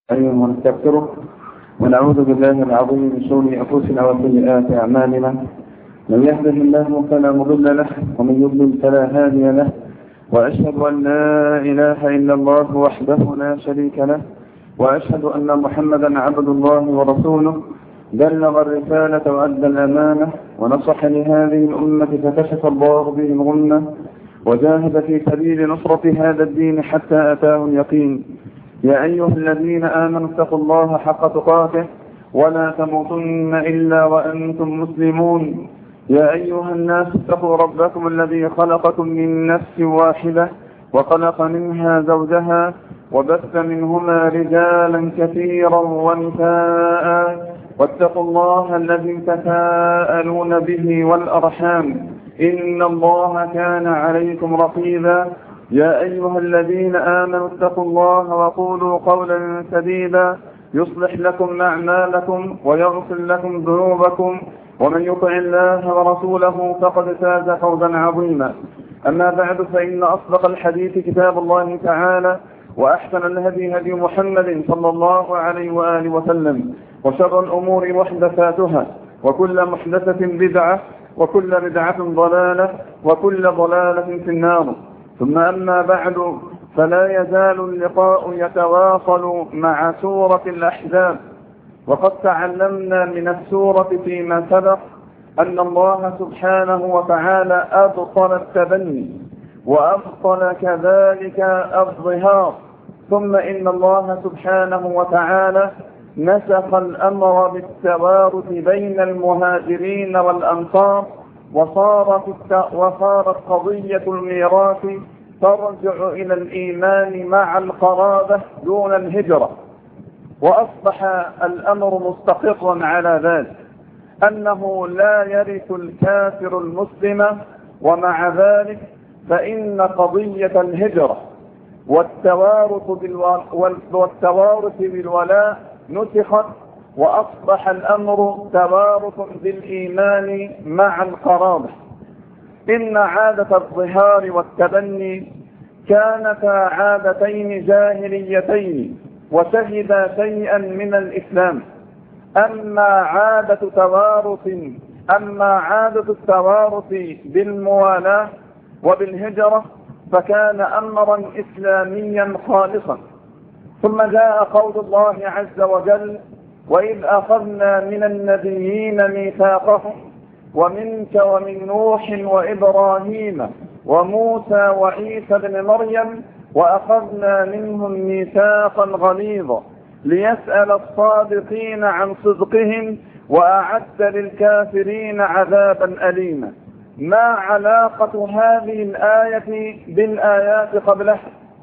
ونستغفره ونعوذ بالله العظيم من شرور انفسنا وسيئات اعمالنا. من يهده الله فلا مضل له ومن يضلل فلا هادي له، واشهد ان لا اله الا الله وحده لا شريك له، واشهد ان محمدا عبد الله ورسوله بلغ الرسالة وأدى الأمانة ونصح لهذه الأمة فكشف الله به الغمة وجاهد في سبيل نصرة هذا الدين حتى أتاه اليقين. يا أيها الذين آمنوا اتقوا الله حق تقاته ولا تموتن إلا وأنتم مسلمون. يا أيها الناس اتقوا ربكم الذي خلقكم من نفس واحدة وخلق منها زوجها وبث منهما رجالا كثيرا ونساء، واتقوا الله الذي تساءلون به والأرحام إن الله كان عليكم رقيبا. يا أيها الذين آمنوا اتقوا الله وقولوا قولا سديدا يصلح لكم أعمالكم ويغفر لكم ذنوبكم، ومن يطع الله ورسوله فقد فاز فوزا عظيما. أما بعد، فإن أصدق الحديث كتاب الله تعالى، وأحسن الهدي هدي محمد صلى الله عليه وآله وسلم، وشر الأمور محدثاتها، وكل محدثة بدعة، وكل بدعة ضلالة، وكل ضلالة في النار. ثم أما بعد، فلا يزال اللقاء يتواصل مع سورة الأحزاب، وقد تعلمنا من السورة فيما سبق أن الله سبحانه وتعالى أبطل التبني وأبطل كذلك الظهار، ثم إن الله سبحانه وتعالى نسخ الأمر بالتوارث بين المهاجرين والأنصار، وصارت قضية الميراث ترجع إلى الإيمان مع القرابة دون الهجرة، وأصبح الأمر مستقرا على ذلك أنه لا يرث الكافر المسلم. ومع ذلك فإن قضية الهجرة والتوارث بالولاء نسخت، وأصبح الأمر توارث بالإيمان مع القرابة. إن عادة الظهار والتبني كانتا عادتين جاهليتين وشهدا شيئا من الإسلام. أما عادة التوارث بالموالاة وبالهجرة فكان أمرا إسلاميا خالصا. ثم جاء قول الله عز وجل: وإذ أخذنا من النبيين ميثاقهم ومنك ومن نوح وإبراهيم وموسى وعيسى بن مريم وأخذنا منهم ميثاقا غليظا ليسأل الصادقين عن صدقهم وأعد للكافرين عذابا أليما. ما علاقة هذه الآية بالآيات قبلها؟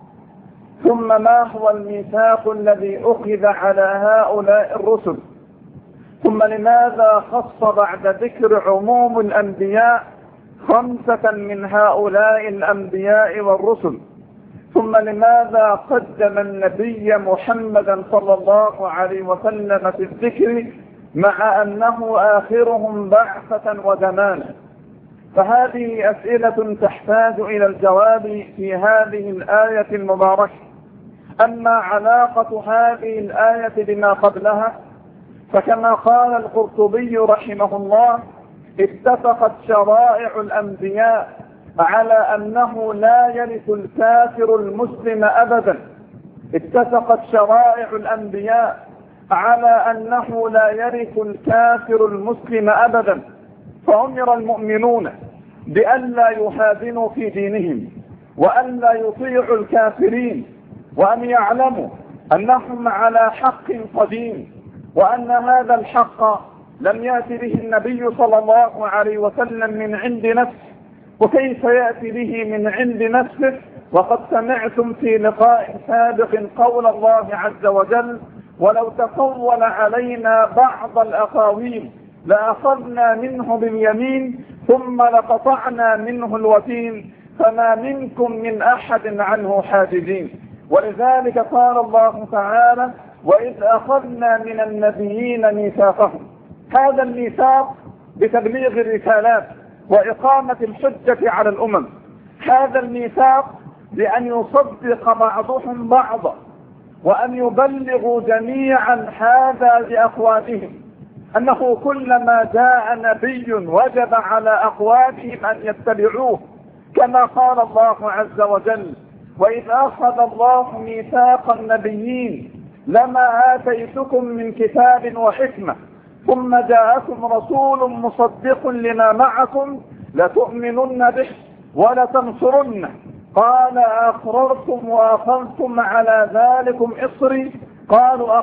ثم ما هو الميثاق الذي أخذ على هؤلاء الرسل؟ ثم لماذا خص بعد ذكر عموم الأنبياء 5 من هؤلاء الأنبياء والرسل؟ ثم لماذا قدم النبي محمدا صلى الله عليه وسلم في الذكر مع أنه آخرهم بعثة وزمانا؟ فهذه أسئلة تحتاج إلى الجواب في هذه الآية المباركة. أما علاقة هذه الآية بما قبلها فكما قال القرطبي رحمه الله: اتفقت شرائع الأنبياء على أنه لا يرث الكافر المسلم أبدا. اتفقت شرائع الأنبياء على أنه لا يرث الكافر المسلم أبدا، فأمر المؤمنون بألا يهادنوا في دينهم وألا يطيعوا الكافرين، وأن يعلموا أنهم على حق قديم، وأن هذا الحق لم يأتي به النبي صلى الله عليه وسلم من عند نفسه. وكيف يأتي به من عند نفسه وقد سمعتم في لقاء سابق قول الله عز وجل: ولو تقول علينا بعض الأقاويل لأخذنا منه باليمين ثم لقطعنا منه الوتين فما منكم من أحد عنه حاجزين. ولذلك قال الله تعالى: وإذ أخذنا من النبيين ميثاقهم. هذا الميثاق بتبليغ الرسالات وإقامة الحجة على الأمم. هذا الميثاق بأن يصدق بعضهم بعضا وأن يبلغوا جميعا هذا لأخوانهم، أنه كلما جاء نبي وجب على أخوانهم أن يتبعوه، كما قال الله عز وجل: وإذ أخذ الله ميثاق النبيين لما آتيتكم من كتاب وحكمة ثم جاءكم رسول مصدق لما معكم لتؤمنن به ولتنصرنه قال أقررتم وأخذتم على ذلكم إصري قالوا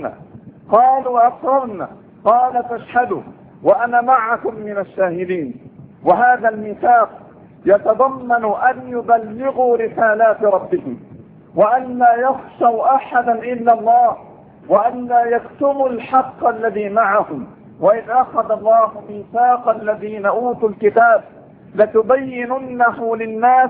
أقررنا قال فاشهدوا وأنا معكم من الشاهدين. وهذا الميثاق يتضمن أن يبلغوا رسالات ربهم، وأن لا يخشوا أحدا إلا الله، وأن لا يكتموا الحق الذي معهم. وإذ أخذ الله ميثاق الذين أوتوا الكتاب لتبيننه للناس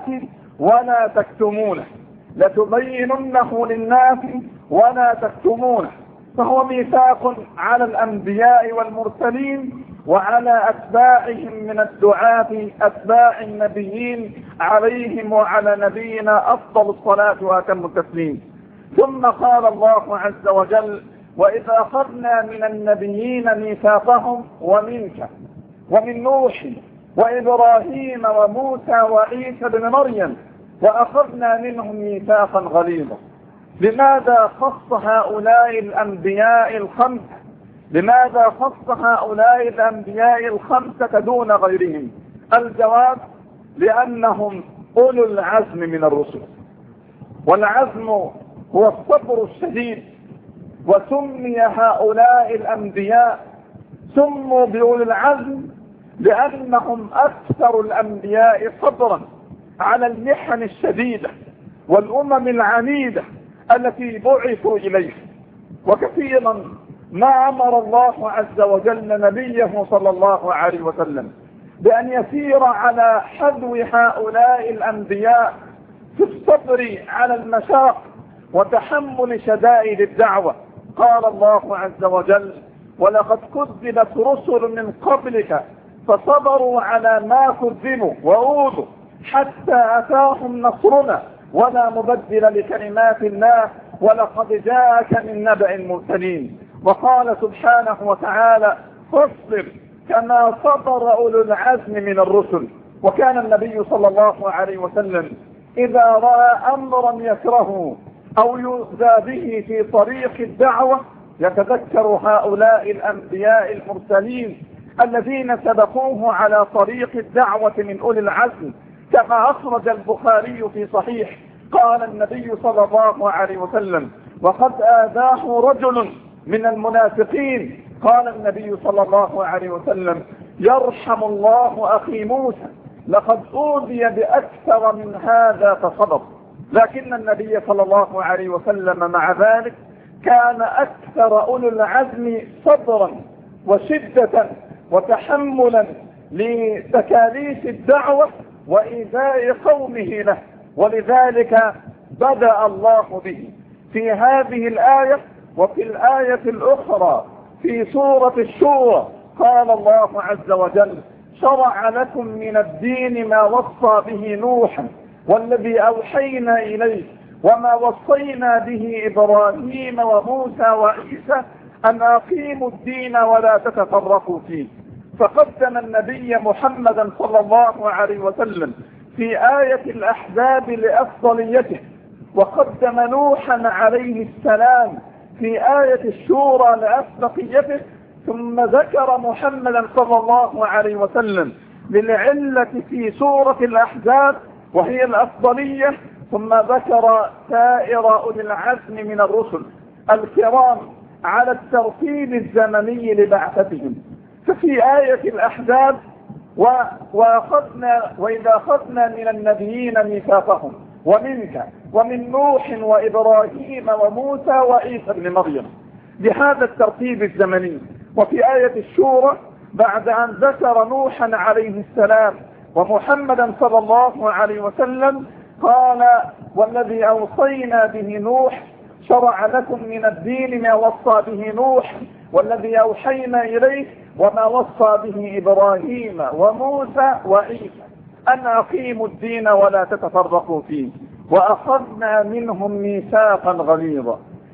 ولا تكتمونه، فهو ميثاق على الأنبياء والمرسلين وعلى أتباعهم من الدعاة أتباع النبيين عليهم وعلى نبينا أفضل الصلاة وأتم التسليم. ثم قال الله عز وجل: وإذ أخذنا من النبيين ميثاقهم ومنك ومن نوح وإبراهيم وموسى وعيسى بن مريم وأخذنا منهم ميثاقا غليظا. لماذا خص هؤلاء الأنبياء الخمسة دون غيرهم؟ الجواب: لأنهم أولو العزم من الرسل، والعزم هو الصبر الشديد. وسمي هؤلاء الأنبياء سموا بأولي العزم لأنهم أكثر الأنبياء صبرا على المحن الشديدة والأمم العنيدة التي بعثوا إليه. وكثيرا ما أمر الله عز وجل نبيه صلى الله عليه وسلم بأن يسير على حذو هؤلاء الأنبياء في الصبر على المشاق وتحمل شدائد الدعوة. قال الله عز وجل: ولقد كذبت رسل من قبلك فصبروا على ما كذبوا وأوذوا حتى أتاهم نصرنا ولا مبدل لكلمات الله ولقد جاءك من نبأ المرسلين. وقال سبحانه وتعالى: فاصبر كما صبر أولو العزم من الرسل. وكان النبي صلى الله عليه وسلم إذا رأى أمرا يكرهه أو يؤذى به في طريق الدعوة يتذكر هؤلاء الأنبياء المرسلين الذين سبقوه على طريق الدعوة من أولي العزم، كما أخرج البخاري في صحيح قال النبي صلى الله عليه وسلم: وقد آذاه رجل من المنافقين. قال النبي صلى الله عليه وسلم: يرحم الله أخي موسى لقد أوذي بأكثر من هذا فصبر. لكن النبي صلى الله عليه وسلم مع ذلك كان أكثر أولو العزم صبرا وشدة وتحملا لتكاليف الدعوة وإيذاء قومه له. ولذلك بدأ الله به في هذه الآية وفي الآية الأخرى في سورة الشورى. قال الله عز وجل: شرع لكم من الدين ما وصى به نوحا والذي أوحينا إليه وما وصينا به إبراهيم وموسى وعيسى أن أقيموا الدين ولا تتفرقوا فيه. فقدم النبي محمدا صلى الله عليه وسلم في آية الأحزاب لأفضليته، وقدم نوحا عليه السلام في آية الشورى لأسبقيته، ثم ذكر محمدا صلى الله عليه وسلم للعلة في سورة الأحزاب وهي الأفضلية، ثم ذكر سائر أولي العزم من الرسل الكرام على الترتيب الزمني لبعثتهم. ففي آية الأحزاب: وإذا أخذنا من النبيين ميثاقهم ومنك ومن نوح وإبراهيم وموسى وعيسى بن مريم، بهذا الترتيب الزمني. وفي آية الشورى بعد أن ذكر نوحا عليه السلام ومحمدا صلى الله عليه وسلم قال: والذي أوصينا به نوح شرع لكم من الدين ما وصى به نوح والذي أوحينا إليه وما وصى به إبراهيم وموسى وعيسى أن أقيموا الدين ولا تتفرقوا فيه وأخذنا منهم ميثاقا غليظا.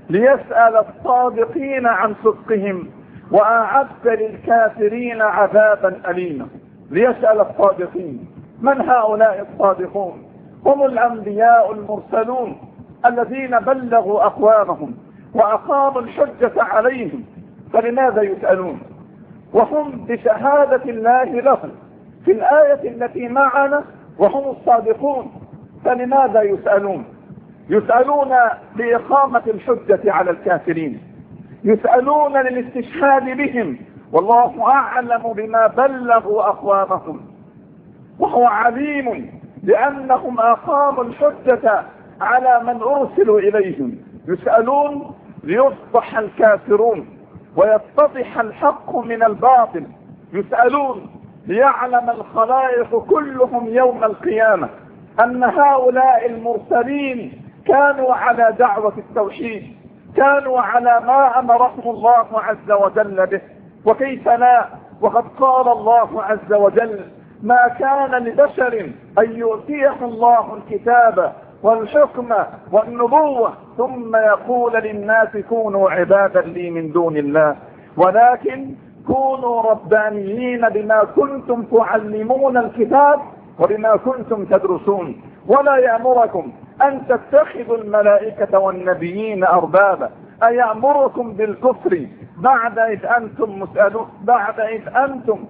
ليسأل الصادقين عن صدقهم وأعد للكافرين عذابا أليما. ليسأل الصادقين. من هؤلاء الصادقون؟ هم الأنبياء المرسلون الذين بلغوا أقوامهم وأقاموا الحجة عليهم، فلماذا يسألون؟ وهم بشهادة الله لهم في الآية التي معنا وهم الصادقون، فلماذا يسألون؟ يسألون لإقامة الحجة على الكافرين، يسألون للاستشهاد بهم، والله أعلم بما بلغوا أقوامهم، وهو عليم لأنهم أقاموا الحجة على من أرسلوا إليهم. يسألون ليفضح الكافرون ويتضح الحق من الباطل، يسألون ليعلم الخلائق كلهم يوم القيامة أن هؤلاء المرسلين كانوا على دعوة التوحيد، كانوا على ما أمرهم الله عز وجل به، وكيف لا وقد قال الله عز وجل: ما كان لبشر أن يؤتيه الله الكتاب والحكم والنبوة ثم يقول للناس كونوا عبادا لي من دون الله، ولكن كونوا ربانيين بما كنتم تعلمون الكتاب وبما كنتم تدرسون، ولا يأمركم أن تتخذوا الملائكة والنبيين أربابا، أيأمركم بالكفر بعد إذ أنتم مسألون، بعد إذ أنتم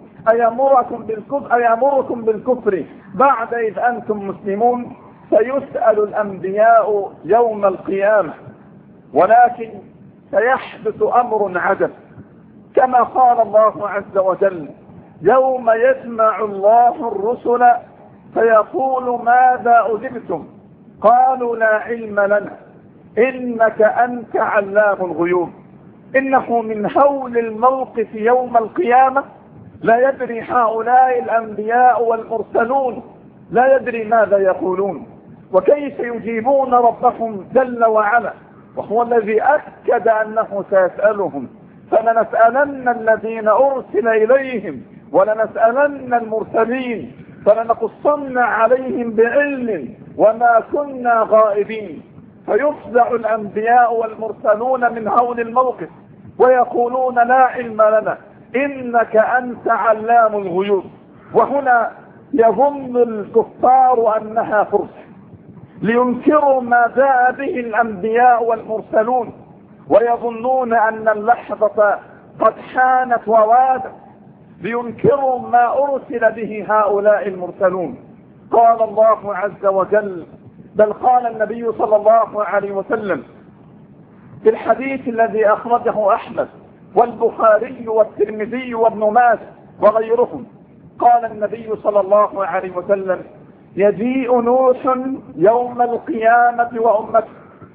أيأمركم بالكفر بعد إذ أنتم مسلمون. سيسأل الأنبياء يوم القيامة، ولكن سيحدث أمر عجب كما قال الله عز وجل: يوم يجمع الله الرسل فيقول ماذا أجبتم قالوا لا علم لنا إنك أنت علام الغيوب. إنه من هول الموقف يوم القيامة لا يدري هؤلاء الأنبياء والمرسلون لا يدري ماذا يقولون وكيف يجيبون ربهم جل وعلا، وهو الذي أكد أنه سيسألهم. فلنسألن الذين أرسل إليهم ولنسألن المرسلين فلنقصن عليهم بعلم وما كنا غائبين. فيفزع الأنبياء والمرسلون من هول الموقف ويقولون لا علم لنا إنك أنت علام الغيوب. وهنا يظن الكفار أنها فرصة لينكروا ما جاء به الأنبياء والمرسلون، ويظنون أن اللحظة قد حانت ووادت لينكروا ما أرسل به هؤلاء المرسلون. قال الله عز وجل، بل قال النبي صلى الله عليه وسلم في الحديث الذي أخرجه أحمد والبخاري والترمذي وابن ماجه وغيرهم، قال النبي صلى الله عليه وسلم: يجيء نوح يوم القيامة وأمته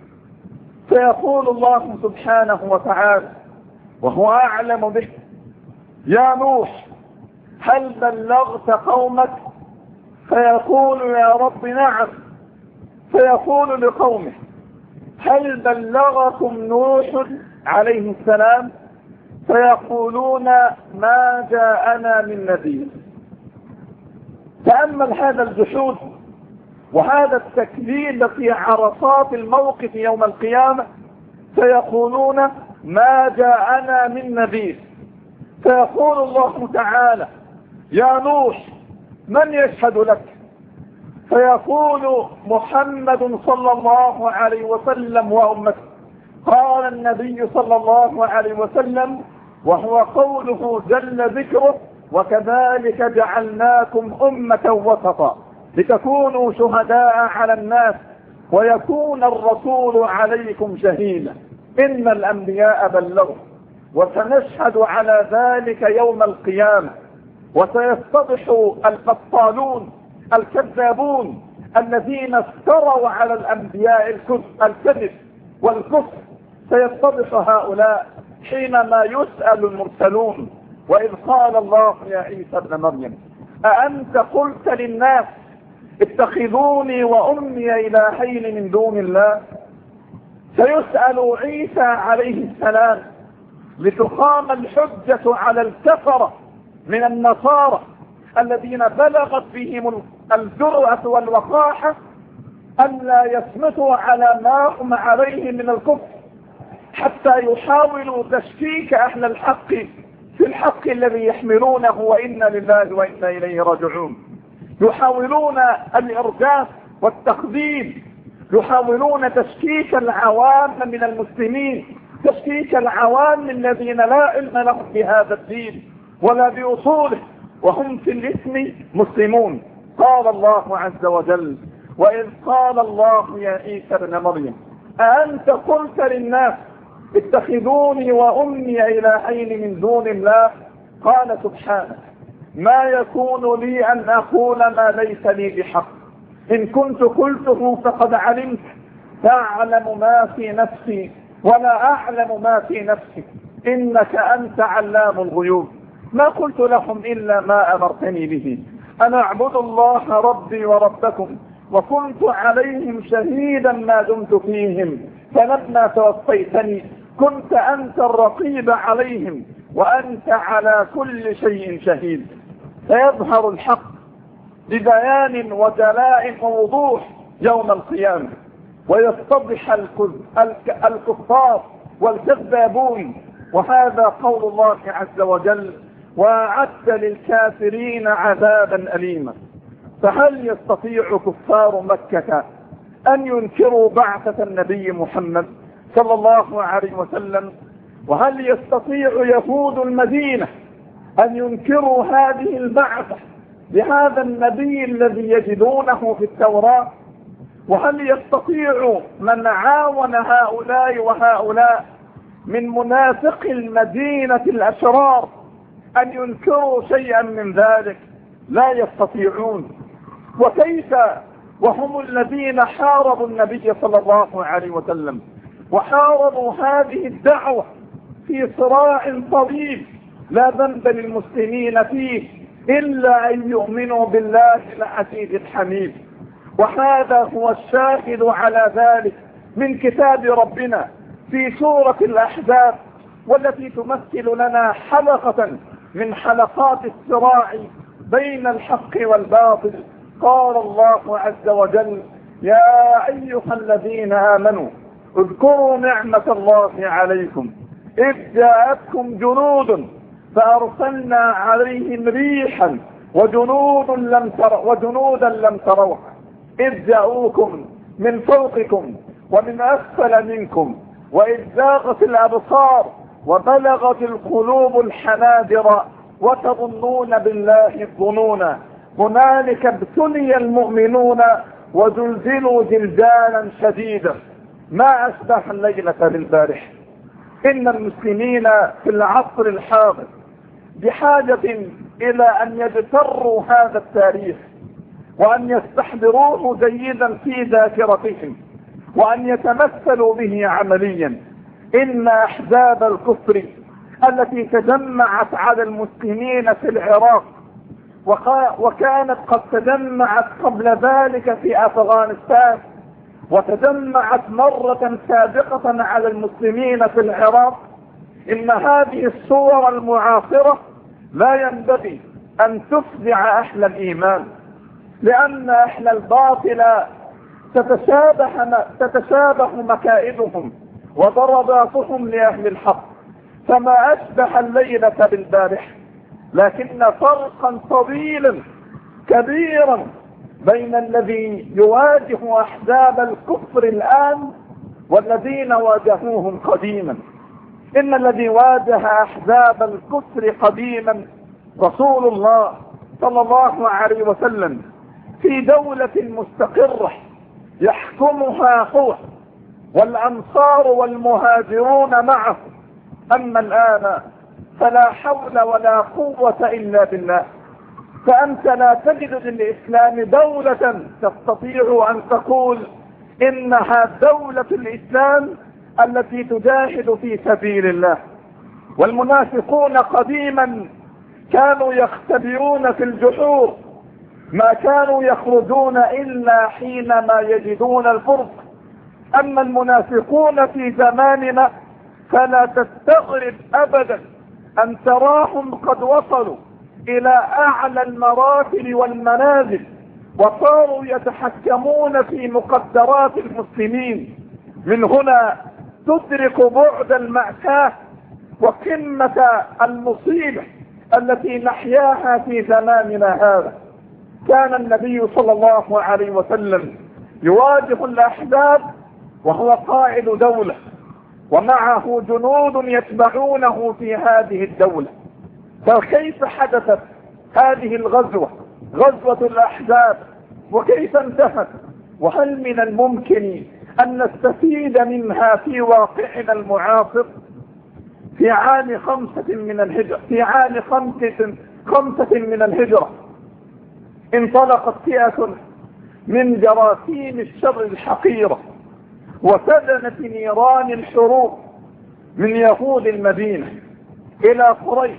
فيقول الله سبحانه وتعالى وهو أعلم به: يا نوح هل بلغت قومك؟ فيقول يا رب نعم. فيقول لقومه: هل بلغكم نوح عليه السلام؟ فيقولون ما جاءنا من نذير. تأمل هذا الجحود وهذا التكذيب في عرصات الموقف يوم القيامة. فيقولون ما جاءنا من نذير. فيقول الله تعالى: يا نوح من يشهد لك؟ فيقول محمد صلى الله عليه وسلم وأمته. قال النبي صلى الله عليه وسلم وهو قوله جل ذكره: وكذلك جعلناكم أمة وسطا لتكونوا شهداء على الناس ويكون الرسول عليكم شهيدا. إن الأنبياء بلغوا وسنشهد على ذلك يوم القيامة، وسيفتضح البطالون الكذابون الذين افتروا على الأنبياء الكذب والكفر. سيفتضح هؤلاء حينما يسأل المرسلون: وإذ قال الله يا عيسى ابن مريم أأنت قلت للناس اتخذوني وأمي إلهين من دون الله؟ سيسأل عيسى عليه السلام لتقام الحجة على الكفرة من النصارى الذين بلغت بهم الجرأة والوقاحة أن لا يثبتوا على ما هم عليه من الكفر، حتى يحاولوا تشكيك أهل الحق في الحق الذي يحملونه، وإنا لله وإنا إليه راجعون. يحاولون الإرجاف والتخذيل، يحاولون تشكيك العوام من المسلمين، تشكيك العوام الذين لا علم لهم بهذا الدين ولا بأصوله، وهم في الاسم مسلمون. قال الله عز وجل: وإذ قال الله يا عيسى ابن مريم أأنت قلت للناس اتخذوني وأمي إلهين من دون الله؟ قال سبحانك ما يكون لي أن أقول ما ليس لي بحق، إن كنت قلته فقد علمت، تعلم ما في نفسي ولا أعلم ما في نفسك، إنك أنت علام الغيوب. ما قلت لهم إلا ما أمرتني به، أنا أعبد الله ربي وربكم، وكنت عليهم شهيدا ما دمت فيهم، فلما توفيتني كنت أنت الرقيب عليهم، وأنت على كل شيء شهيد. فيظهر الحق ببيان وجلاء ووضوح يوم القيامة، ويتضح الكفار والكذابون. وهذا قول الله عز وجل: وأعد للكافرين عذابا أليما. فهل يستطيع كفار مكة أن ينكروا بعثة النبي محمد صلى الله عليه وسلم؟ وهل يستطيع يهود المدينة أن ينكروا هذه البعثة بهذا النبي الذي يجدونه في التوراة؟ وهل يستطيع من عاون هؤلاء وهؤلاء من منافق المدينة الأشرار أن ينكروا شيئا من ذلك؟ لا يستطيعون. وكيف وهم الذين حاربوا النبي صلى الله عليه وسلم وحاربوا هذه الدعوة في صراع طويل لا ذنب للمسلمين فيه إلا أن يؤمنوا بالله العزيز الحميد. وهذا هو الشاهد على ذلك من كتاب ربنا في سورة الأحزاب، والتي تمثل لنا حلقة من حلقات الصراع بين الحق والباطل. قال الله عز وجل: يا أيها الذين آمنوا اذكروا نعمة الله عليكم إذ جاءتكم جنود فأرسلنا عليهم ريحا وجنودا لم تروها إذ جاءوكم من فوقكم ومن أسفل منكم وإذ زاغت الأبصار وبلغت القلوب الحناجر وتظنون بالله الظنونا هنالك ابتلي المؤمنون وزلزلوا زلزالا شديدا. ما أشبه الليلة بالبارحة. إن المسلمين في العصر الحاضر بحاجة إلى أن يجتروا هذا التاريخ وأن يستحضروه جيدا في ذاكرتهم وأن يتمثلوا به عمليا. إن أحزاب الكفر التي تجمعت على المسلمين في العراق وكانت قد تجمعت قبل ذلك في أفغانستان وتجمعت مرة سابقة على المسلمين في العراق، إن هذه الصور المعاصرة لا ينبغي أن تفزع أهل الإيمان، لأن أهل الباطل تتشابه مكائدهم وضرباتهم لأهل الحق. فما أشبه الليلة بالبارحة، لكن فرقا طويلا كبيرا بين الذي يواجه أحزاب الكفر الآن والذين واجهوهم قديما. إن الذي واجه أحزاب الكفر قديما رسول الله صلى الله عليه وسلم في دولة مستقرة يحكمها هو والأنصار والمهاجرون معه. أما الآن فلا حول ولا قوة إلا بالله. فأنت لا تجد للإسلام دولة تستطيع أن تقول إنها دولة الإسلام التي تجاهد في سبيل الله. والمنافقون قديما كانوا يختبرون في الجحور، ما كانوا يخرجون إلا حينما يجدون الفرصة. أما المنافقون في زماننا فلا تستغرب أبدا أن تراهم قد وصلوا إلى أعلى المراتب والمنازل وصاروا يتحكمون في مقدرات المسلمين. من هنا تدرك بعد المأساة وقمة المصيبة التي نحياها في زماننا هذا. كان النبي صلى الله عليه وسلم يواجه الأحزاب وهو قائد دولة ومعه جنود يتبعونه في هذه الدولة. فكيف حدثت هذه الغزوة، غزوة الأحزاب، وكيف انتهت؟ وهل من الممكن أن نستفيد منها في واقعنا المعاصر؟ في عام 5 من الهجرة، في عام 5 من الهجرة انطلقت فئة من جراثيم الشر الحقيرة وسدنت نيران الحروب من يهود المدينة إلى قريش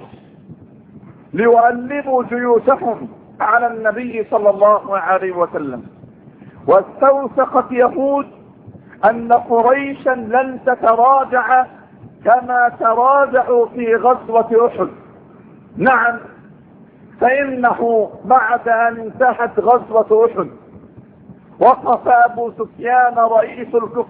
ليؤلبوا جيوشهم على النبي صلى الله عليه وسلم. واستوثقت يهود أن قريشا لن تتراجع كما تراجعوا في غزوة أحد. نعم، فإنه بعد أن انتهت غزوة أحد وقف أبو سفيان رئيس الكفر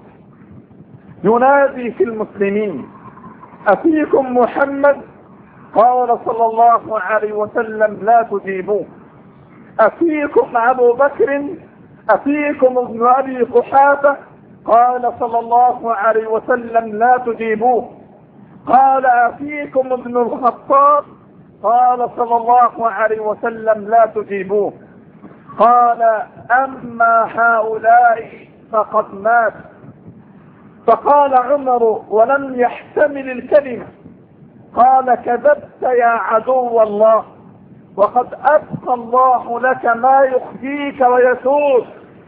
ينادي في المسلمين: أفيكم محمد؟ قال صلى الله عليه وسلم: لا تجيبوه. أفيكم أبو بكر؟ أفيكم ابن أبي قحافة؟ قال صلى الله عليه وسلم: لا تجيبوه. قال: أفيكم ابن الخطاب؟ قال صلى الله عليه وسلم: لا تجيبوه. قال: أما هؤلاء فقد مات. فقال عمر ولم يحتمل الكلمة: قال: كذبت يا عدو الله، وقد أبقى الله لك ما يخزيك ويسوءك.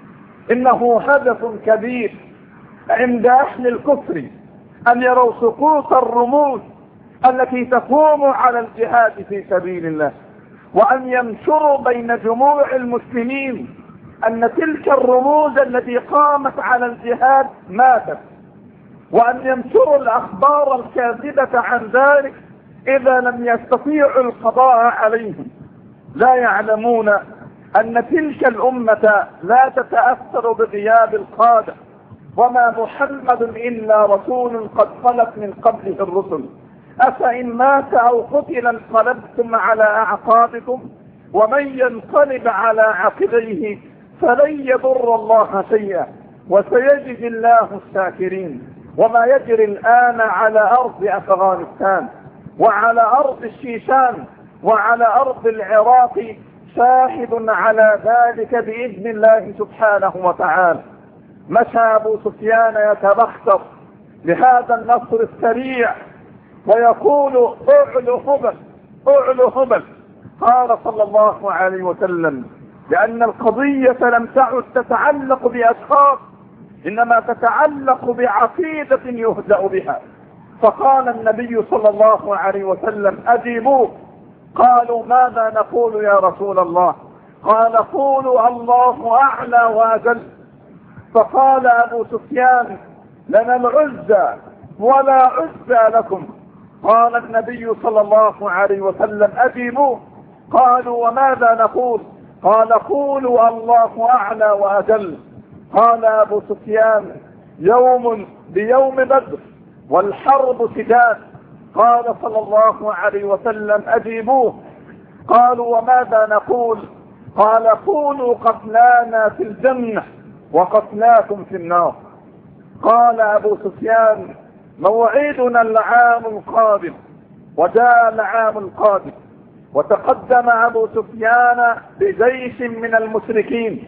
إنه هدف كبير عند أهل الكفر أن يروا سقوط الرموز التي تقوم على الجهاد في سبيل الله، وأن ينشروا بين جموع المسلمين أن تلك الرموز التي قامت على الجهاد ماتت، وأن ينشروا الأخبار الكاذبة عن ذلك إذا لم يستطيعوا القضاء عليهم. لا يعلمون أن تلك الأمة لا تتأثر بغياب القادة، وما محمد إلا رسول قد خلت من قبله الرسل، أفإن مات أو قتل انقلبتم على أعقابكم، ومن ينقلب على عقبيه فلن يضر الله شيئا وسيجزي الله الشاكرين. وما يجري الآن على أرض أفغانستان وعلى أرض الشيشان وعلى أرض العراق شاهد على ذلك بإذن الله سبحانه وتعالى. مشى أبو سفيان يتبختر بهذا النصر السريع ويقول: اعلو هبل، اعلو هبل. قال صلى الله عليه وسلم: لأن القضية لم تعد تتعلق بأشخاص، إنما تتعلق بعقيدة يهدأ بها. فقال النبي صلى الله عليه وسلم: أجيبوه. قالوا: ماذا نقول يا رسول الله؟ قال: قولوا الله أعلى وأجل. فقال أبو سفيان: لنا العزى ولا عزى لكم. قال النبي صلى الله عليه وسلم: أجيبوه. قالوا: وماذا نقول؟ قال: قولوا الله أعلى وأجل. قال أبو سفيان: يوم بيوم بدر والحرب سداد. قال صلى الله عليه وسلم: أجيبوه. قالوا: وماذا نقول؟ قال: قولوا قتلانا في الجنة وقتلاكم في النار. قال أبو سفيان: موعدنا العام القادم. وجاء العام القادم وتقدم أبو سفيان بجيش من المشركين،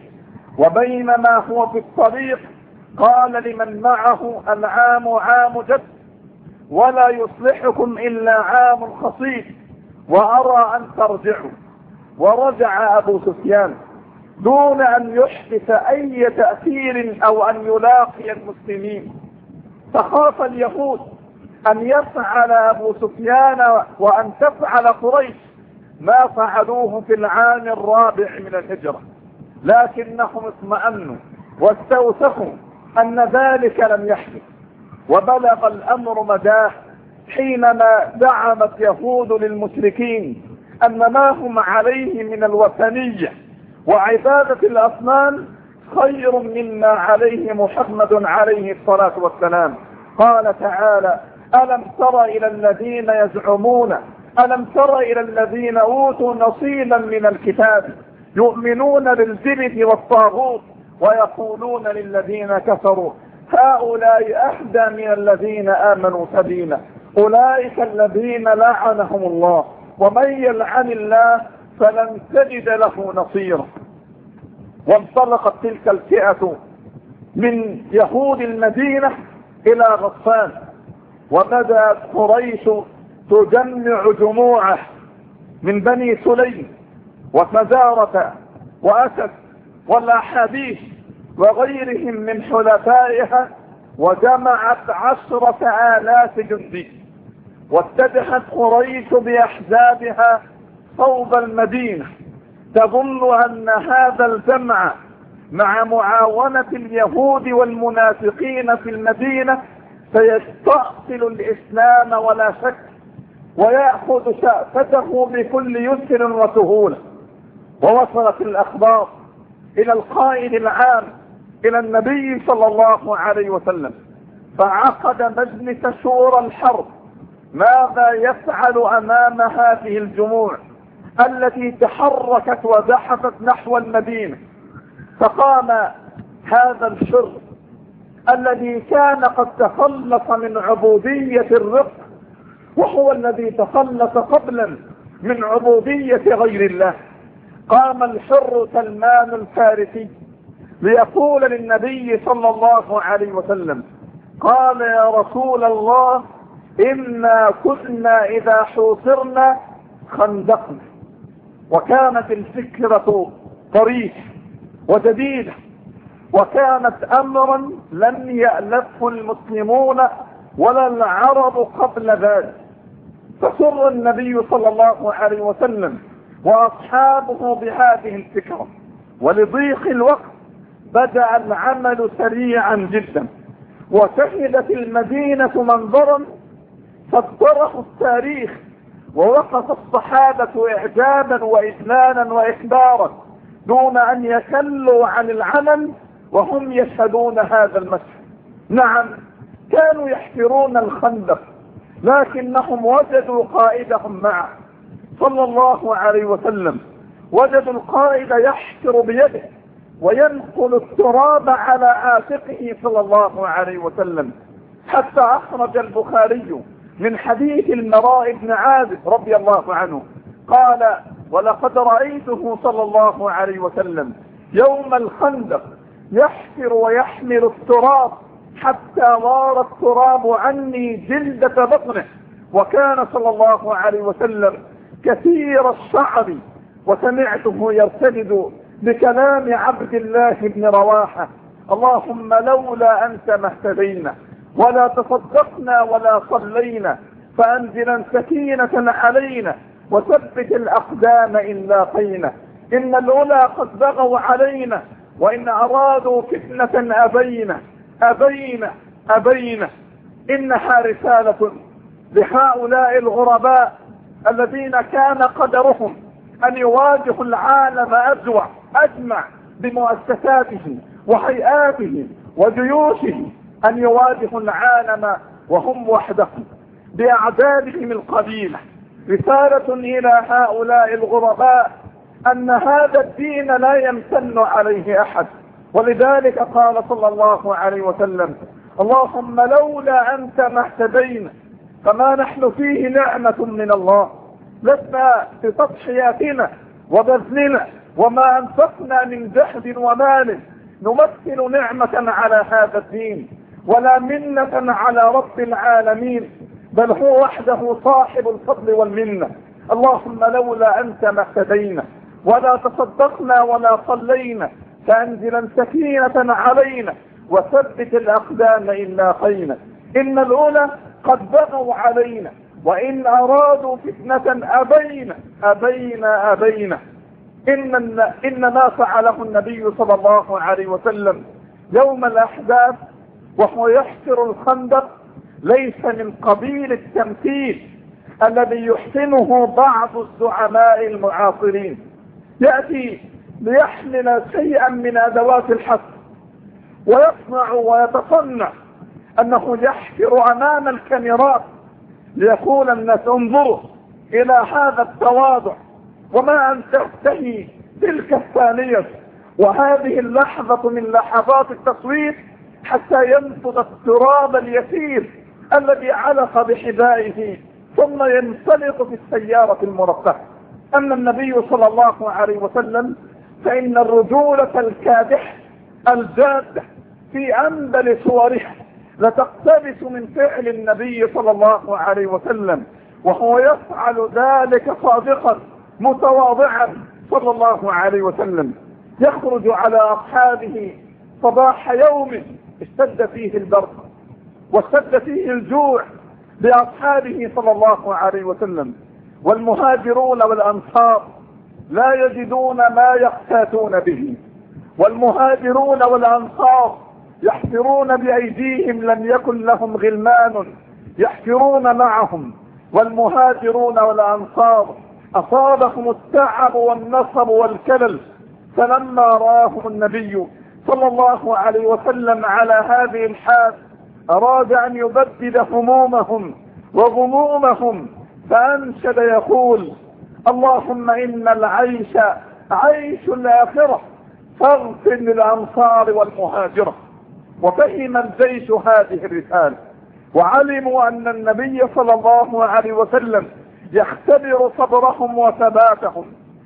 وبينما هو في الطريق قال لمن معه: العام عام جد ولا يصلحكم إلا عام خصيب، وأرى أن ترجعوا. ورجع أبو سفيان دون أن يحدث أي تأثير أو أن يلاقي المسلمين. فخاف اليهود أن يفعل أبو سفيان وأن تفعل قريش ما فعلوه في العام الرابع من الهجرة، لكنهم اطمأنوا واستوثقوا أن ذلك لم يحدث. وبلغ الأمر مداه حينما زعمت يهود للمشركين أن ما هم عليه من الوثنية وعبادة الأصنام خير مما عليه محمد عليه الصلاة والسلام. قال تعالى: ألم تر إلى الذين يزعمون ألم تر إلى الذين أوتوا نصيبا من الكتاب يؤمنون بالجبت والطاغوت ويقولون للذين كفروا هؤلاء أهدى من الذين آمنوا سبيلا أولئك الذين لعنهم الله ومن يلعن الله فلن تجد له نصيرا. وانطلقت تلك الفئة من يهود المدينة إلى غطفان، وبدأت قريش تجمع جموعه من بني سليم وفزارة وأسد والأحاديث وغيرهم من حلفائها، وجمعت 10,000 جندي، واتجهت قريش بأحزابها صوب المدينة تظن أن هذا الجمع مع معاونة اليهود والمنافقين في المدينة سيستأصل الإسلام ولا شك، ويأخذ شأفته بكل يسر وسهولة. ووصلت الأخبار إلى القائد العام إلى النبي صلى الله عليه وسلم، فعقد مجلس شورى الحرب ماذا يفعل أمام هذه الجموع التي تحركت وزحفت نحو المدينة. فقام هذا الشر الذي كان قد تخلص من عبودية الرق، وهو الذي تخلص قبلا من عبودية غير الله، قام الحر سلمان الفارسي ليقول للنبي صلى الله عليه وسلم: قال يا رسول الله إنا كنا إذا حوصرنا خندقنا. وكانت الفكرة طريحة وجديدة، وكانت أمرا لم يألفه المسلمون ولا العرب قبل ذلك. فسر النبي صلى الله عليه وسلم وأصحابه بهذه الفكرة، ولضيق الوقت بدأ العمل سريعا جدا، وشهدت المدينة منظرا صدره التاريخ، ووقف الصحابة إعجابا وإجلالا وإخبارا دون أن يكلوا عن العمل وهم يشهدون هذا المشهد. نعم، كانوا يحفرون الخندق، لكنهم وجدوا قائدهم معه صلى الله عليه وسلم، وجدوا القائد يحفر بيده وينقل التراب على عاتقه صلى الله عليه وسلم، حتى أخرج البخاري من حديث المراء بن عازب رضي الله عنه قال: ولقد رأيته صلى الله عليه وسلم يوم الخندق يحفر ويحمل التراب حتى وار التراب عني جلدة بطنه. وكان صلى الله عليه وسلم كثير الشعر، وسمعته يرتدد بكلام عبد الله بن رواحة: اللهم لولا أنت ما اهتدينا ولا تصدقنا ولا صلينا، فأنزلا سكينة علينا وثبت الأقدام إن لاقينا، إن الأولى قد بغوا علينا وإن أرادوا فتنة أبينا. إنها رسالة لهؤلاء الغرباء الذين كان قدرهم أن يواجهوا العالم أجمع بمؤسساتهم وهيئاتهم وجيوشهم، أن يواجهوا العالم وهم وحدهم بأعدادهم القليلة. رسالة إلى هؤلاء الغرباء أن هذا الدين لا يمتن عليه أحد، ولذلك قال صلى الله عليه وسلم: اللهم لولا أنت ما اهتدينا. فما نحن فيه نعمة من الله، لسنا بتضحياتنا وبذلنا وما أنفقنا من جهد ومال نمثل نعمة على هذا الدين ولا منة على رب العالمين، بل هو وحده صاحب الفضل والمنة. اللهم لولا أنت ما اهتدينا ولا تصدقنا ولا صلينا، فأنزلا سكينة علينا وثبت الأقدام إن لاقينا، إن الأولى قد بغوا علينا وإن أرادوا فتنة أبينا. إن ما فعله النبي صلى الله عليه وسلم يوم الأحزاب وهو يحفر الخندق ليس من قبيل التمثيل الذي يحسنه بعض الزعماء المعاصرين، يأتي ليحمل شيئا من أدوات الحفر ويصنع ويتصنع أنه يحفر أمام الكاميرات ليقول الناس انظروا إلى هذا التواضع، وما أن تنتهي تلك الثانية وهذه اللحظة من لحظات التصوير حتى ينفض التراب اليسير الذي علق بحذائه ثم ينطلق في السيارة المرفهة. أما النبي صلى الله عليه وسلم فإن الرجولة الكادحة الجادة في أنبل صورها لتقتبس من فعل النبي صلى الله عليه وسلم، وهو يفعل ذلك صادقا متواضعا صلى الله عليه وسلم، يخرج على أصحابه صباح يوم اشتد فيه البرد واشتد فيه الجوع لأصحابه صلى الله عليه وسلم، والمهاجرون والأنصار لا يجدون ما يقتاتون به، والمهاجرون والأنصار يحفرون بأيديهم لم يكن لهم غلمان يحفرون معهم، والمهاجرون والأنصار أصابهم التعب والنصب والكلل، فلما راهم النبي صلى الله عليه وسلم على هذه الحال أراد أن يبدد همومهم وغمومهم، فأنشد يقول اللهم إن العيش عيش الآخرة فاغفر للأنصار والمهاجرة. وفهم الجيش هذه الرسالة وعلموا أن النبي صلى الله عليه وسلم يختبر صبرهم وثباتهم،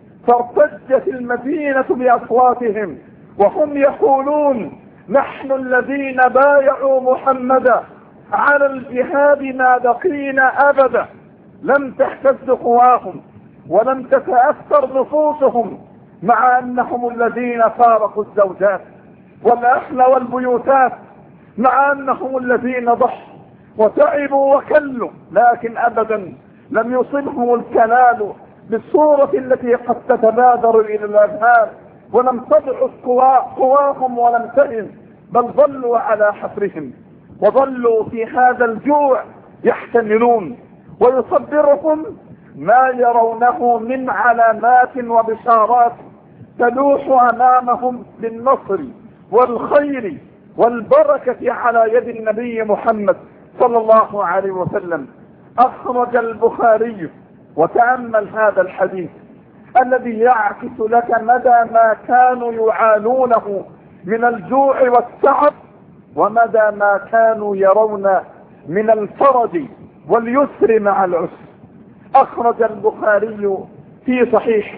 فارتجت المدينة بأصواتهم وهم يقولون نحن الذين بايعوا محمدا على الجهاد ما بقينا أبدا، لم تهتز قواهم ولم تتأثر نفوسهم، مع أنهم الذين فارقوا الزوجات والأهل والبيوتات، مع أنهم الذين ضحوا وتعبوا وكلوا، لكن أبدا لم يصبهم الكلال بالصورة التي قد تتبادر إلى الأذهان، ولم تضعف قواهم ولم تهن، بل ظلوا على حفرهم وظلوا في هذا الجوع يحتملون، ويصبرهم ما يرونه من علامات وبشارات تلوح أمامهم بالنصر والخير والبركة على يد النبي محمد صلى الله عليه وسلم. أخرج البخاري، وتأمل هذا الحديث الذي يعكس لك مدى ما كانوا يعانونه من الجوع والتعب ومدى ما كانوا يرون من الفرج واليسر مع العسر. أخرج البخاري في صحيح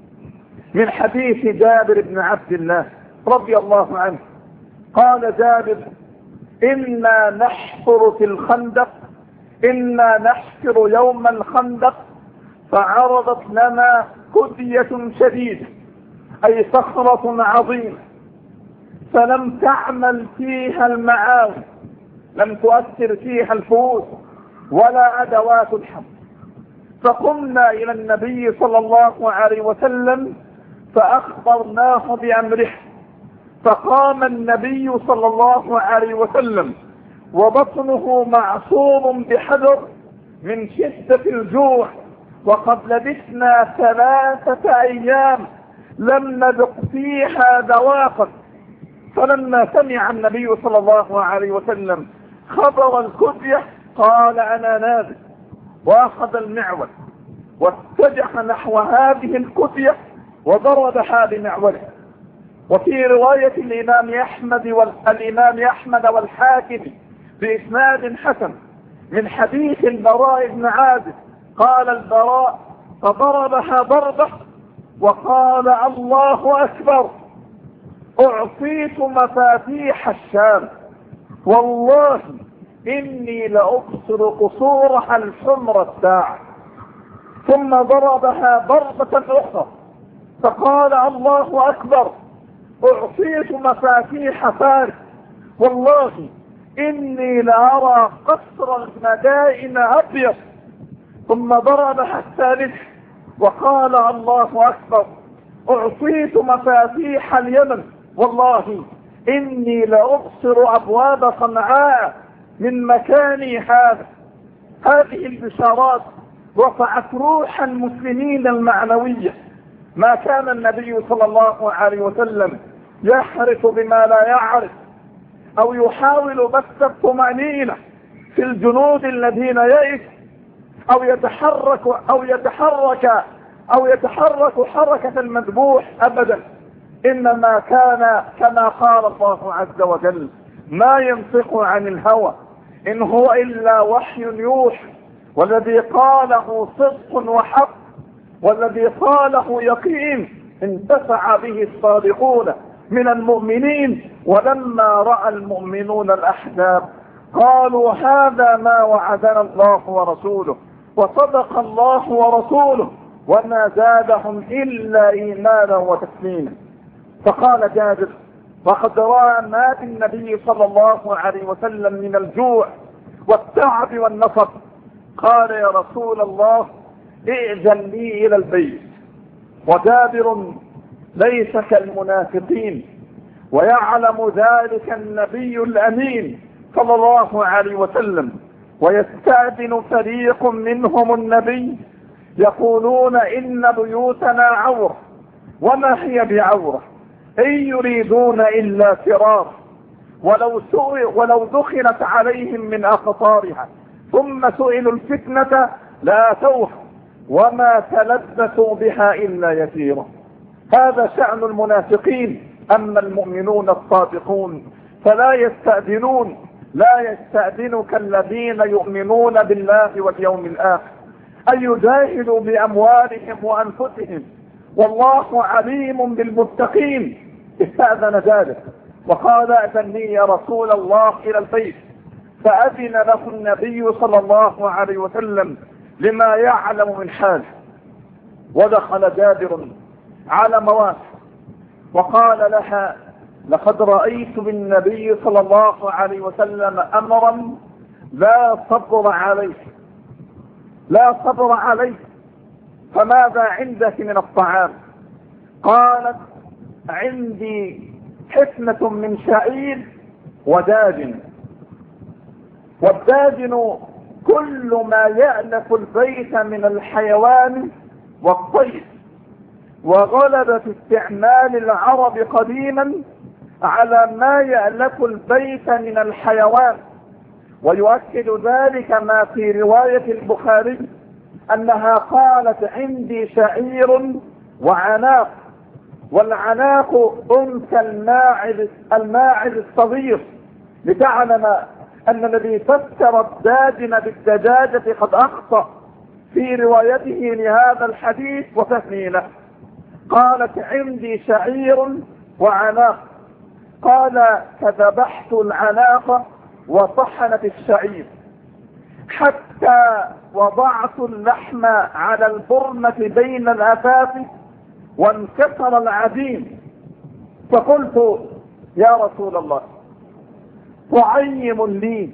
من حديث جابر بن عبد الله رضي الله عنه قال جابر إنا نحفر في الخندق، إنا نحفر يوم الخندق فعرضت لنا كدية شديدة، أي صخرة عظيمة، فلم تعمل فيها المعاون، لم تؤثر فيها الفؤوس ولا أدوات الحمل، فقمنا إلى النبي صلى الله عليه وسلم فأخبرناه بأمره، فقام النبي صلى الله عليه وسلم وبطنه معصوب بحذر من شدة الجوع، وقد لبثنا 3 أيام لم نذق فيها ذواقا. فلما سمع النبي صلى الله عليه وسلم خبر الكدية قال أنا نازل، وأخذ المعول واتجه نحو هذه الكدية وضربها بمعوله. وفي رواية الإمام أحمد والحاكم بإسناد حسن من حديث البراء بن عازب قال البراء فضربها ضربة وقال الله أكبر، أعطيت مفاتيح الشام، والله إني لأبصر قصورها الحمر الساعة. ثم ضربها ضربة أخرى فقال الله أكبر، أعطيت مفاتيح فارس، والله إني لأرى قصر المدائن أبيض. ثم ضربها الثالث وقال الله أكبر، أعطيت مفاتيح اليمن، والله إني لأبصر أبواب صنعاء من مكاني هذا. هذه البشارات رفعت روح المسلمين المعنوية. ما كان النبي صلى الله عليه وسلم يحرص بما لا يعرف او يحاول بث الطمأنينة في الجنود الذين يئسوا او يتحرك حركة المذبوح ابدا، انما كان كما قال الله عز وجل: ما ينطق عن الهوى ان هو الا وحي يوحى، والذي قاله صدق وحق، والذي قاله يقين، انتفع به الصادقون من المؤمنين. ولما رأى المؤمنون الأحزاب قالوا: هذا ما وعدنا الله ورسوله، وصدق الله ورسوله، وما زادهم إلا إيمانا وتسليما. فقال جابر: وقد رأى ما بالنبي صلى الله عليه وسلم من الجوع والتعب والنصب. قال: يا رسول الله ائذن لي إلى البيت. وجابر ليس كالمنافقين، ويعلم ذلك النبي الأمين صلى الله عليه وسلم. ويستأذن فريق منهم النبي يقولون: إن بيوتنا عورة، وما هي بعورة، إن يريدون إلا فرار، ولو دخلت عليهم من أقطارها ثم سئلوا الفتنة لآتوها، وما تلبثوا بها إلا يسيرا. هذا شأن المنافقين. أما المؤمنون الصادقون فلا يستأذنون. لا يستأذنك الذين يؤمنون بالله واليوم الآخر أن يجاهدوا بأموالهم وأنفسهم، والله عليم بالمتقين. استأذن ذلك وقال: أذن لي يا رسول الله إلى البيت. فأذن له النبي صلى الله عليه وسلم لما يعلم من حاله. ودخل جابر على مواقف وقال لها: لقد رأيت بالنبي صلى الله عليه وسلم أمرا لا صبر عليه، فماذا عندك من الطعام؟ قالت: عندي حفنة من شعير وداجن. والداجن كل ما يألف البيت من الحيوان والطير، وغلب في استعمال العرب قديما على ما يألف البيت من الحيوان. ويؤكد ذلك ما في رواية البخاري أنها قالت: عندي شعير وعناق. والعناق أنثى الماعز الصغير، لتعلم أن الذي فسر الداجن بالدجاجة قد أخطأ في روايته لهذا الحديث وفهمه له. قالت: عندي شعير وعناق. قال: فذبحت العناق وطحنت الشعير حتى وضعت اللحم على البرمة بين الأفاف وانكسر العجين. فقلت: يا رسول الله تعيم لي،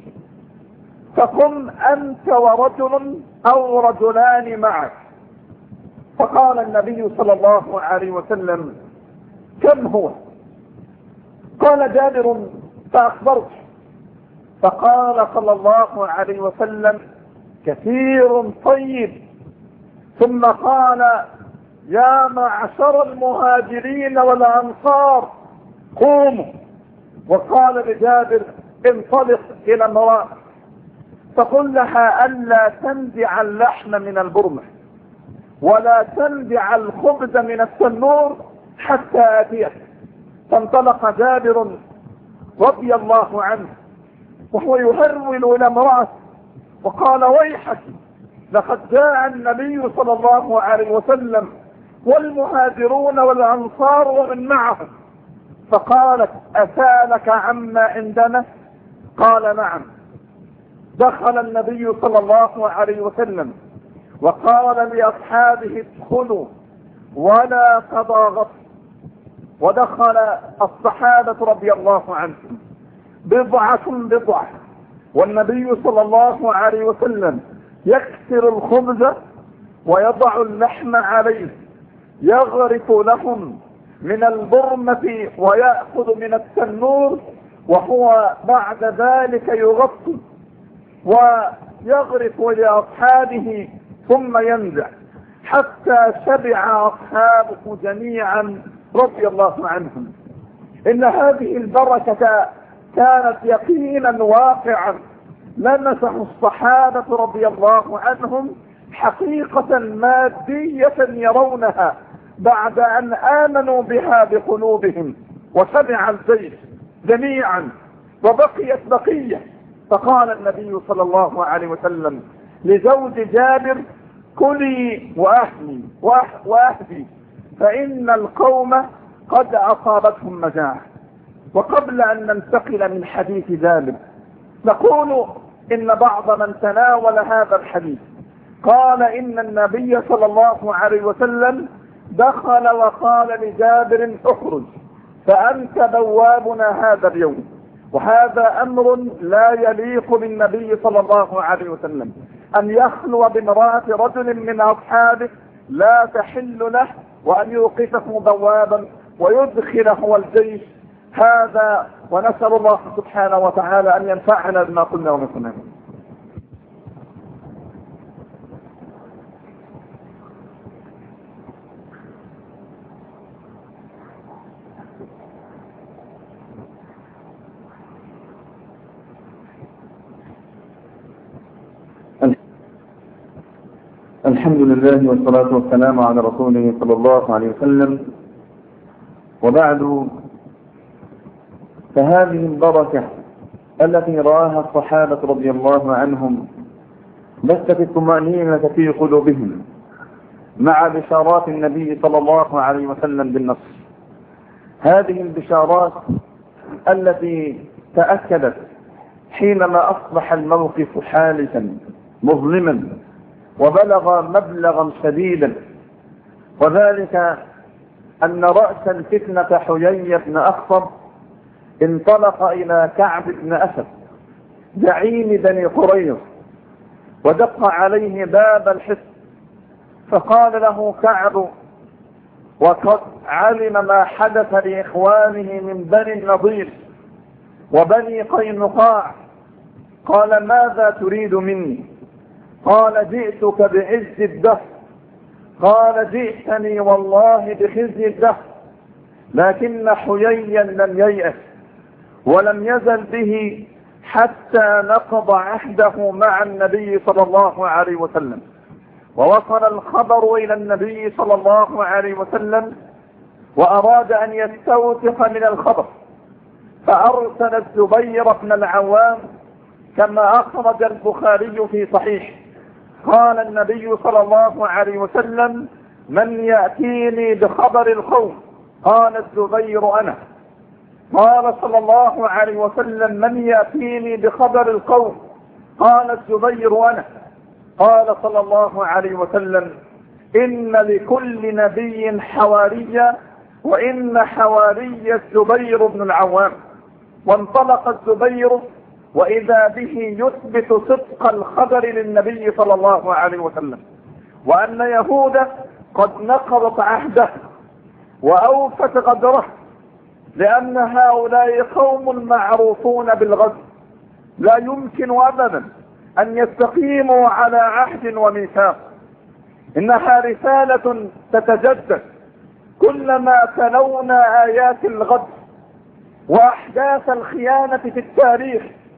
فقم أنت ورجل أو رجلان معك. فقال النبي صلى الله عليه وسلم: كم هو؟ قال جابر: فأخبرت. فقال صلى الله عليه وسلم: كثير طيب. ثم قال: يا معشر المهاجرين والأنصار قوموا. وقال لجابر: انطلق إلى امرأة فقل لها ألا تنزع اللحم من البرمة ولا تنزع الخبز من التنور حتى أتيك. فانطلق جابر رضي الله عنه وهو يهرول إلى امرأة وقال: ويحك، لقد جاء النبي صلى الله عليه وسلم والمهاجرون والأنصار ومن معهم. فقالت: أسألك عما عندنا؟ قال: نعم. دخل النبي صلى الله عليه وسلم وقال لأصحابه: ادخلوا ولا تضاغطوا. ودخل الصحابة رضي الله عنهم بضعة، والنبي صلى الله عليه وسلم يكسر الخبز ويضع اللحم عليه، يغرف لهم من البرمة ويأخذ من التنور، وهو بعد ذلك يغطي ويغرف لأصحابه ثم ينزع حتى شبع أصحابه جميعا رضي الله عنهم. إن هذه البركة كانت يقينا واقعا لمسه الصحابة رضي الله عنهم حقيقة مادية يرونها بعد أن آمنوا بها بقلوبهم، وسمع الزيت جميعا وبقيت بقية. فقال النبي صلى الله عليه وسلم لزوج جابر: كلي وأهدي فإن القوم قد أصابتهم مجاعة. وقبل أن ننتقل من حديث جابر نقول إن بعض من تناول هذا الحديث قال إن النبي صلى الله عليه وسلم دخل وقال لجابر: اخرج فأنت بوابنا هذا اليوم. وهذا أمر لا يليق بالنبي صلى الله عليه وسلم، أن يخلو بامرأة رجل من أصحابه لا تحل له وأن يوقفه بوابا ويدخله الجيش هذا. ونسأل الله سبحانه وتعالى أن ينفعنا بما قلنا وما سمعنا. الحمد لله والصلاة والسلام على رسوله صلى الله عليه وسلم. وبعد، فهذه البركة التي رآها الصحابة رضي الله عنهم بثت الطمأنينة في قلوبهم مع بشارات النبي صلى الله عليه وسلم بالنصر. هذه البشارات التي تأكدت حينما أصبح الموقف حالسا مظلما وبلغ مبلغا شديدا، وذلك أن رأس الفتنة حيي بن أخطب انطلق إلى كعب بن أسد زعيم بني قريظ ودق عليه باب الحصن، فقال له كعب وقد علم ما حدث لإخوانه من بني النضير وبني قينقاع، قال: ماذا تريد مني؟ قال: جئتك بعز الدهر. قال: جئتني والله بخزي الدهر، لكن حييا لم ييأس ولم يزل به حتى نقض عهده مع النبي صلى الله عليه وسلم. ووصل الخبر إلى النبي صلى الله عليه وسلم وأراد أن يستوثق من الخبر، فأرسل الزبير بن العوام كما أخرج البخاري في صحيح. قال النبي صلى الله عليه وسلم: من يأتيني بخبر القوم؟ قال الزبير: أنا. قال صلى الله عليه وسلم: من يأتيني بخبر القوم؟ قال الزبير: أنا. قال صلى الله عليه وسلم: إن لكل نبي حواريا، وإن حواري الزبير بن العوام. وانطلق الزبير وإذا به يثبت صدق الخبر للنبي صلى الله عليه وسلم، وأن يهود قد نقضت عهده وأوفت غدره، لأن هؤلاء قوم معروفون بالغدر، لا يمكن أبدا أن يستقيموا على عهد وميثاق. إنها رسالة تتجدد كلما تلونا آيات الغدر وأحداث الخيانة في التاريخ،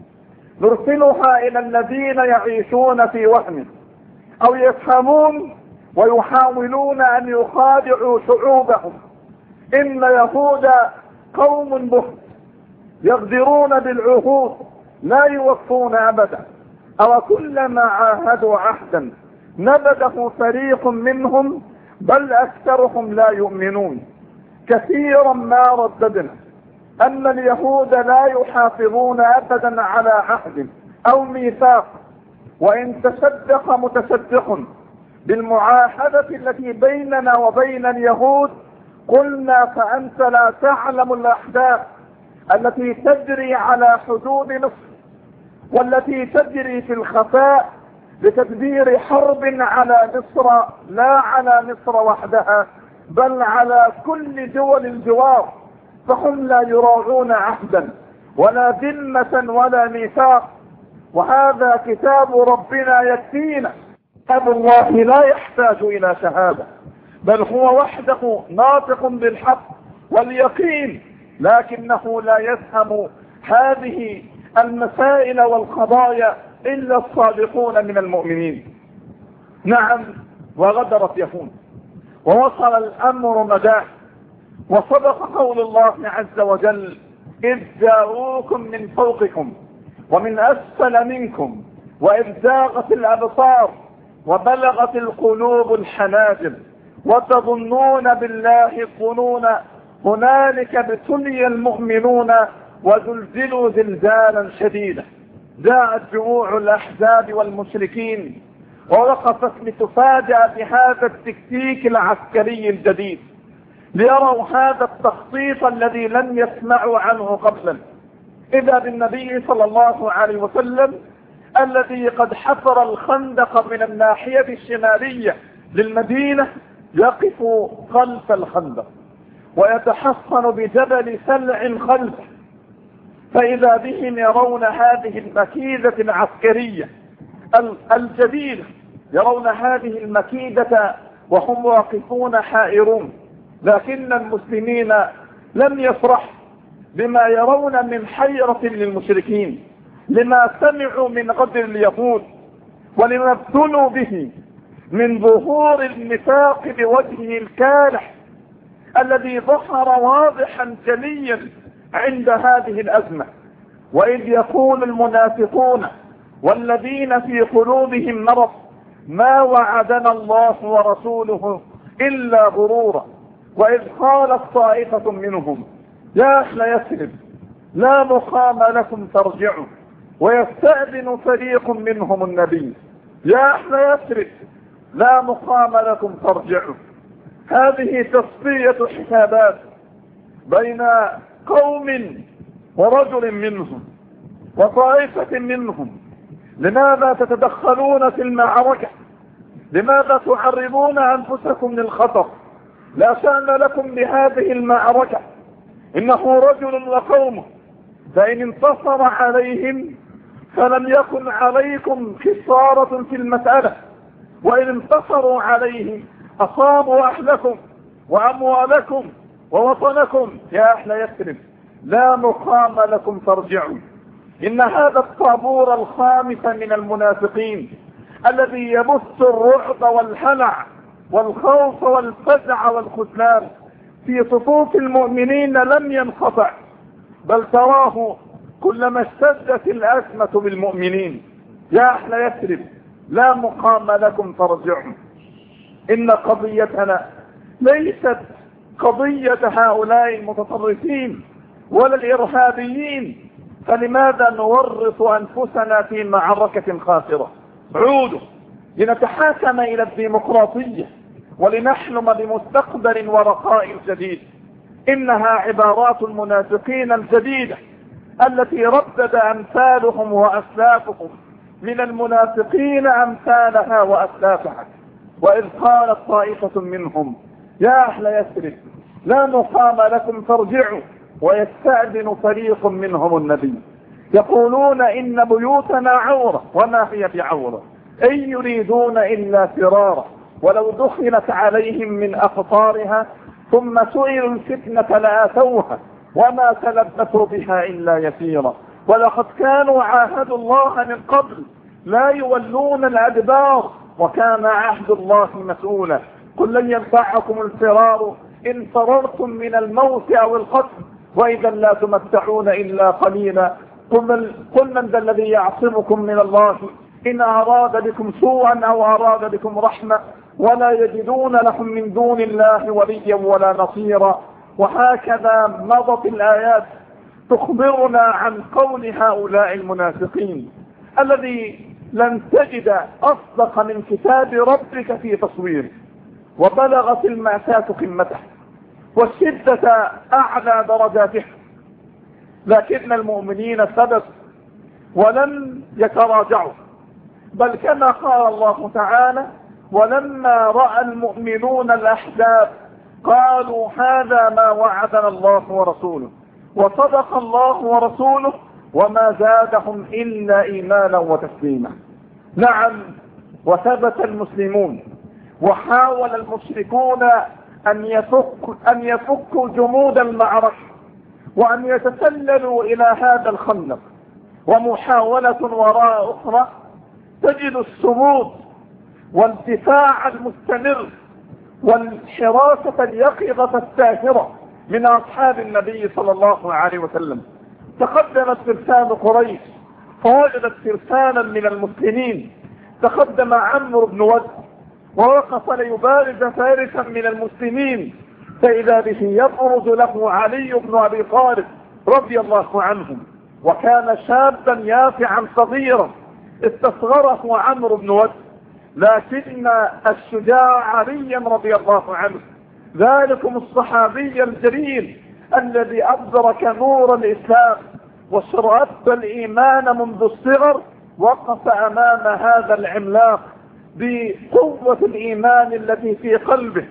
نرسلها إلى الذين يعيشون في وهم أو يفهمون ويحاولون أن يخادعوا شعوبهم. إن يهود قوم بهت يغدرون بالعهود لا يوفون أبدا، أو كلما عاهدوا عهدا نبذه فريق منهم، بل أكثرهم لا يؤمنون. كثيرا ما رددنا أن اليهود لا يحافظون أبدا على عهد أو ميثاق، وإن تصدق متصدق بالمعاهدة التي بيننا وبين اليهود قلنا: فأنت لا تعلم الأحداث التي تجري على حدود مصر والتي تجري في الخفاء لتدبير حرب على مصر، لا على مصر وحدها بل على كل دول الجوار، فهم لا يراعون عهدا ولا ذمة ولا ميثاق. وهذا كتاب ربنا يكفينا. كتاب الله لا يحتاج إلى شهادة، بل هو وحده ناطق بالحق واليقين، لكنه لا يفهم هذه المسائل والقضايا إلا الصادقون من المؤمنين. نعم، وغدرت يهود ووصل الأمر مداه، وصدق قول الله عز وجل: إذ جاءوكم من فوقكم ومن أسفل منكم وإذ زاغت الأبصار وبلغت القلوب الحناجر وتظنون بالله الظنون هنالك ابتلي المؤمنون وزلزلوا زلزالا شديدا. جاءت جموع الأحزاب والمشركين ووقفت لتفاجأ بهذا التكتيك العسكري الجديد، ليروا هذا التخطيط الذي لم يسمعوا عنه قبلا. إذا بالنبي صلى الله عليه وسلم الذي قد حفر الخندق من الناحية الشمالية للمدينة يقف خلف الخندق ويتحصن بجبل سلع خلفه، فإذا بهم يرون هذه المكيدة العسكرية الجديدة، يرون هذه المكيدة وهم واقفون حائرون. لكن المسلمين لم يفرحوا بما يرون من حيرة للمشركين، لما سمعوا من غدر اليهود ولما ابتلوا به من ظهور النفاق بوجهه الكالح الذي ظهر واضحا جليا عند هذه الأزمة. وإذ يقول المنافقون والذين في قلوبهم مرض ما وعدنا الله ورسوله إلا غرورا. وإذ قالت طائفة منهم يا أهل يثرب لا مقام لكم فارجعوا ويستأذن فريق منهم النبي يا أهل يثرب لا مقام لكم فارجعوا. هذه تصفية حسابات بين قوم ورجل منهم وطائفة منهم. لماذا تتدخلون في المعركة؟ لماذا تعرضون أنفسكم للخطر؟ لا شأن لكم بهذه المعركة، إنه رجل وقومه، فإن انتصر عليهم فلم يكن عليكم خسارة في المسألة، وإن انتصروا عليهم أصابوا أهلكم وأموالكم ووطنكم يا أهل يثرب لا مقام لكم فارجعوا. إن هذا الطابور الخامس من المنافقين الذي يبث الرعب والهلع والخوف والفزع والخذلان في صفوف المؤمنين لم ينقطع، بل تراه كلما اشتدت الأزمة بالمؤمنين يا أهل يثرب لا مقام لكم فارجعوا. إن قضيتنا ليست قضية هؤلاء المتطرفين ولا الإرهابيين، فلماذا نورط أنفسنا في معركة خاسرة؟ عودوا لنتحاكم إلى الديمقراطية ولنحلم بمستقبل ورخاء جديد. إنها عبارات المنافقين الجديدة التي ردد أمثالهم وأسلافهم من المنافقين أمثالها وأسلافها. وإذ قالت طائفة منهم يا أهل يثرب لا مقام لكم فارجعوا ويستأذن فريق منهم النبي يقولون إن بيوتنا عورة وما هي بعورة إن يريدون إلا فرارا ولو دخلت عليهم من أقطارها ثم سئلوا الفتنة لآتوها وما تلبثوا بها إلا يسيرا ولقد كانوا عاهدوا الله من قبل لا يولون الأدبار وكان عهد الله مسؤولا. قل لن ينفعكم الفرار إن فررتم من الموت أو القتل وإذا لا تمتعون إلا قليلا. قل من ذا الذي يعصمكم من الله إن أراد بكم سوءا أو أراد بكم رحمة ولا يجدون لهم من دون الله وليا ولا نصيرا. وهكذا مضت الآيات تخبرنا عن قول هؤلاء المنافقين الذي لن تجد أصدق من كتاب ربك في تصويره. وبلغت المأساة قمته والشدة أعلى درجاتها، لكن المؤمنين ثبت ولم يتراجعوا، بل كما قال الله تعالى ولما رأى المؤمنون الأحزاب قالوا هذا ما وعدنا الله ورسوله وصدق الله ورسوله وما زادهم إلا إيمانا وتسليما. نعم، وثبت المسلمون وحاول المشركون أن يفكوا جمود المعركة وأن يتسللوا إلى هذا الخندق، ومحاولة وراء أخرى، تجد الصمود والدفاع المستمر والحراسة اليقظة الساهرة من أصحاب النبي صلى الله عليه وسلم. تقدمت فرسان قريش فوجدت فرسانا من المسلمين. تقدم عمرو بن ود ووقف ليبارز فارسا من المسلمين، فإذا به يبرز له علي بن أبي طالب رضي الله عنه، وكان شابا يافعا صغيرا استصغره عمرو بن ود، لكن الشجاع علي رضي الله عنه ذلكم الصحابي الجليل الذي أدرك نور الإسلام وشرعة الإيمان منذ الصغر، وقف أمام هذا العملاق بقوة الإيمان التي في قلبه،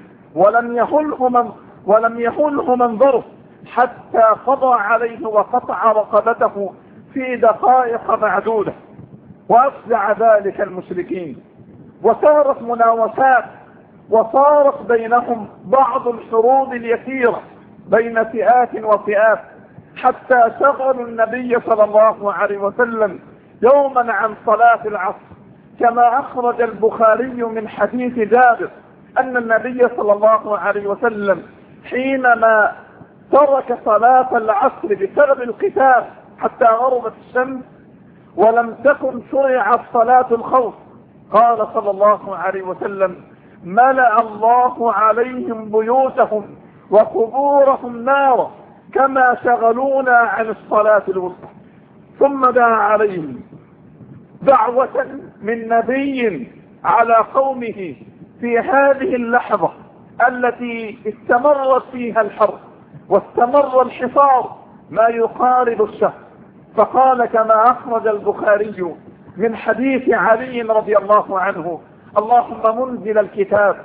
ولم يهله منظره حتى قضى عليه وقطع رقبته في دقائق معدودة، وأفزع ذلك المشركين. وصارت مناوشات، وصارت بينهم بعض الحروب اليسيرة بين فئات وفئات، حتى شغلوا النبي صلى الله عليه وسلم يوما عن صلاة العصر، كما أخرج البخاري من حديث جابر أن النبي صلى الله عليه وسلم حينما ترك صلاة العصر بسبب القتال حتى غربت الشمس ولم تكن شرعت صلاة الخوف، قال صلى الله عليه وسلم: ملأ الله عليهم بيوتهم وقبورهم نارا كما شغلونا عن الصلاة الوسطى. ثم دعا عليهم دعوة من نبي على قومه في هذه اللحظة التي استمرت فيها الحرب واستمر الحصار ما يقارب الشهر، فقال كما أخرج البخاري من حديث علي رضي الله عنه: اللهم منزل الكتاب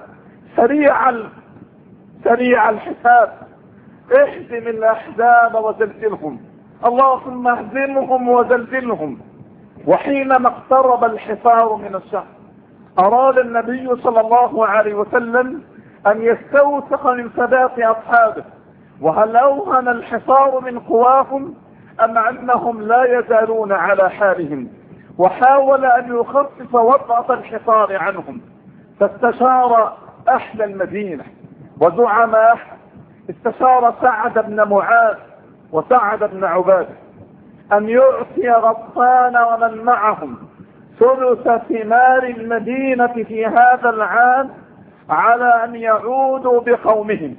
سريع الحساب اهزم الأحزاب وزلزلهم، اللهم اهزمهم وزلزلهم. وحينما اقترب الحصار من الشهر أراد النبي صلى الله عليه وسلم أن يستوثق من ثبات أصحابه، وهل أوهن الحصار من قواهم أم أنهم لا يزالون على حالهم، وحاول أن يخفف وطأة الحصار عنهم. فاستشار أهل المدينة وزعماء، استشار سعد بن معاذ وسعد بن عبادة أن يعطي غطفان ومن معهم ثلث ثمار المدينة في هذا العام على أن يعودوا بقومهم.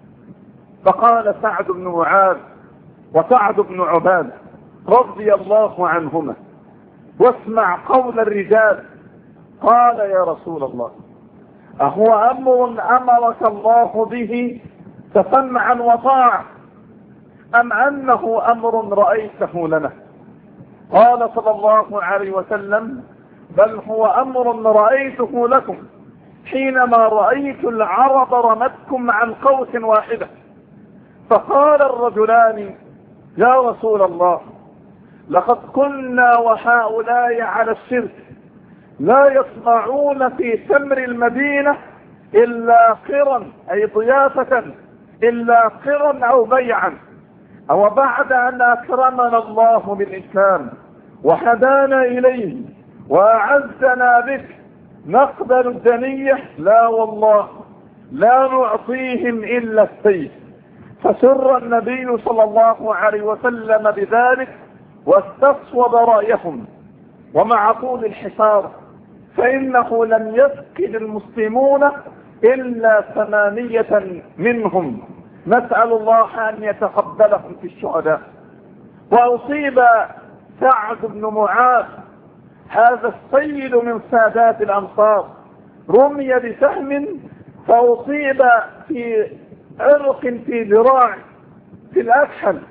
فقال سعد بن معاذ وسعد بن عبادة رضي الله عنهما: واسمع قول الرجال. قال: يا رسول الله، أهو أمر أمرك الله به فسمعا وطاعة، أم أنه أمر رأيته لنا؟ قال صلى الله عليه وسلم: بل هو أمر رأيته لكم حينما رأيت العرب رمتكم عن قوس واحدة. فقال الرجلان: يا رسول الله، لقد كنا وهؤلاء على الشرك لا يصنعون في تمر المدينة إلا قرا، أي ضيافة، إلا قرا أو بيعا، أو بعد أن أكرمنا الله بالإسلام وهدانا إليه وأعزنا بك نقبل الدنية؟ لا والله، لا نعطيهم إلا السيف. فسر النبي صلى الله عليه وسلم بذلك واستصوب رأيهم. ومع طول الحصار فإنه لم يفقد المسلمون إلا 8 منهم، نسأل الله أن يتقبلهم في الشهداء. وأصيب سعد بن معاذ هذا السيد من سادات الأنصار، رمي بسهم فأصيب في عرق في ذراع في الأكحل،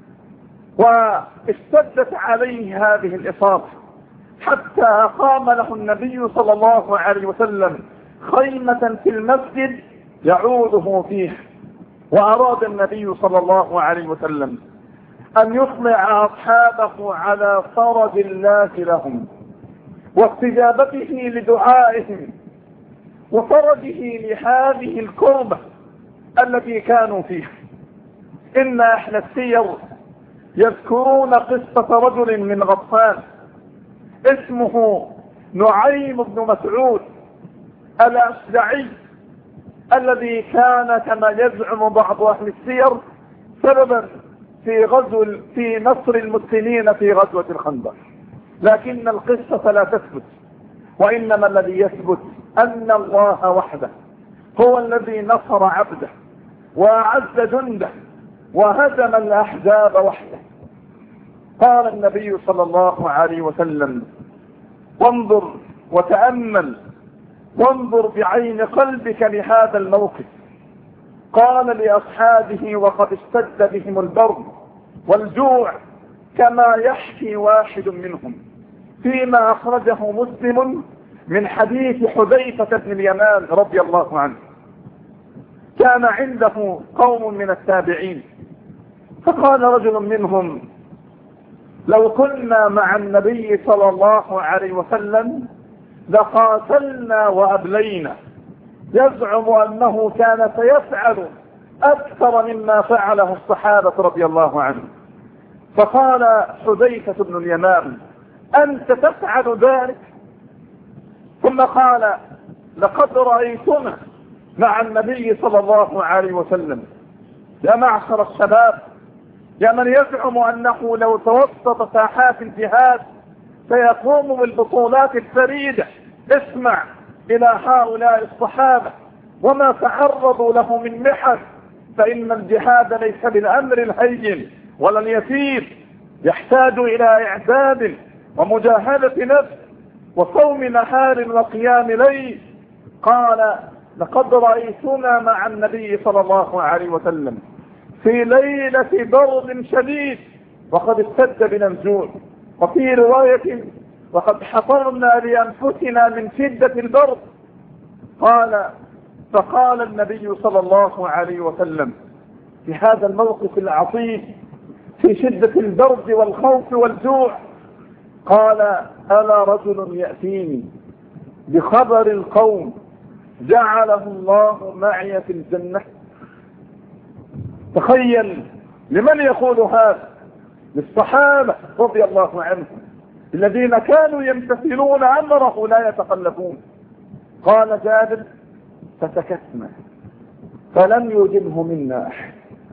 واشتدت عليه هذه الإصابة حتى أقام له النبي صلى الله عليه وسلم خيمة في المسجد يعوده فيه. وأراد النبي صلى الله عليه وسلم أن يطلع أصحابه على فرج الله لهم واستجابته لدعائهم وفرجه لهذه الكربة التي كانوا فيها، إن أهل السير يذكرون قصة رجل من غطفان اسمه نعيم بن مسعود الأشجعي، الذي كان كما يزعم بعض أهل السير سببا في نصر المسلمين في غزوة الخندق. لكن القصة لا تثبت، وإنما الذي يثبت أن الله وحده هو الذي نصر عبده وأعز جنده وهزم الأحزاب وحده. قال النبي صلى الله عليه وسلم: وانظر وتأمل، وانظر بعين قلبك لهذا الموقف. قال لأصحابه وقد اشتد بهم البرد والجوع كما يحكي واحد منهم، فيما أخرجه مسلم من حديث حذيفة بن اليمان رضي الله عنه. كان عنده قوم من التابعين، فقال رجل منهم: لو كنا مع النبي صلى الله عليه وسلم لقاتلنا وأبلينا. يزعم أنه كان سيفعل أكثر مما فعله الصحابة رضي الله عنهم. فقال حذيفة بن اليمان: أنت تفعل ذلك؟ ثم قال: لقد رأيتنا مع النبي صلى الله عليه وسلم. يا معشر الشباب، يا من يزعم أنه لو توسط ساحات الجهاد سيقوم بالبطولات الفريدة، اسمع إلى هؤلاء الصحابة وما تعرضوا له من محن. فإن الجهاد ليس بالأمر الهين ولا اليسير، يحتاج إلى إعداد ومجاهدة نفس وصوم نهار وقيام ليل. قال: لقد رأيتنا مع النبي صلى الله عليه وسلم في ليلة برد شديد وقد اشتد بنا الجوع، وفي رواية: وقد حفرنا لأنفسنا من شدة البرد. فقال النبي صلى الله عليه وسلم في هذا الموقف العصيب في شدة البرد والخوف والجوع، قال: ألا رجل يأتيني بخبر القوم جعله الله معي في الجنة. تخيل، لمن يقول هذا؟ للصحابة رضي الله عنهم الذين كانوا يمتثلون أمره لا يتخلفون. قال جابر: فسكتنا فلم يجبه منا أحد.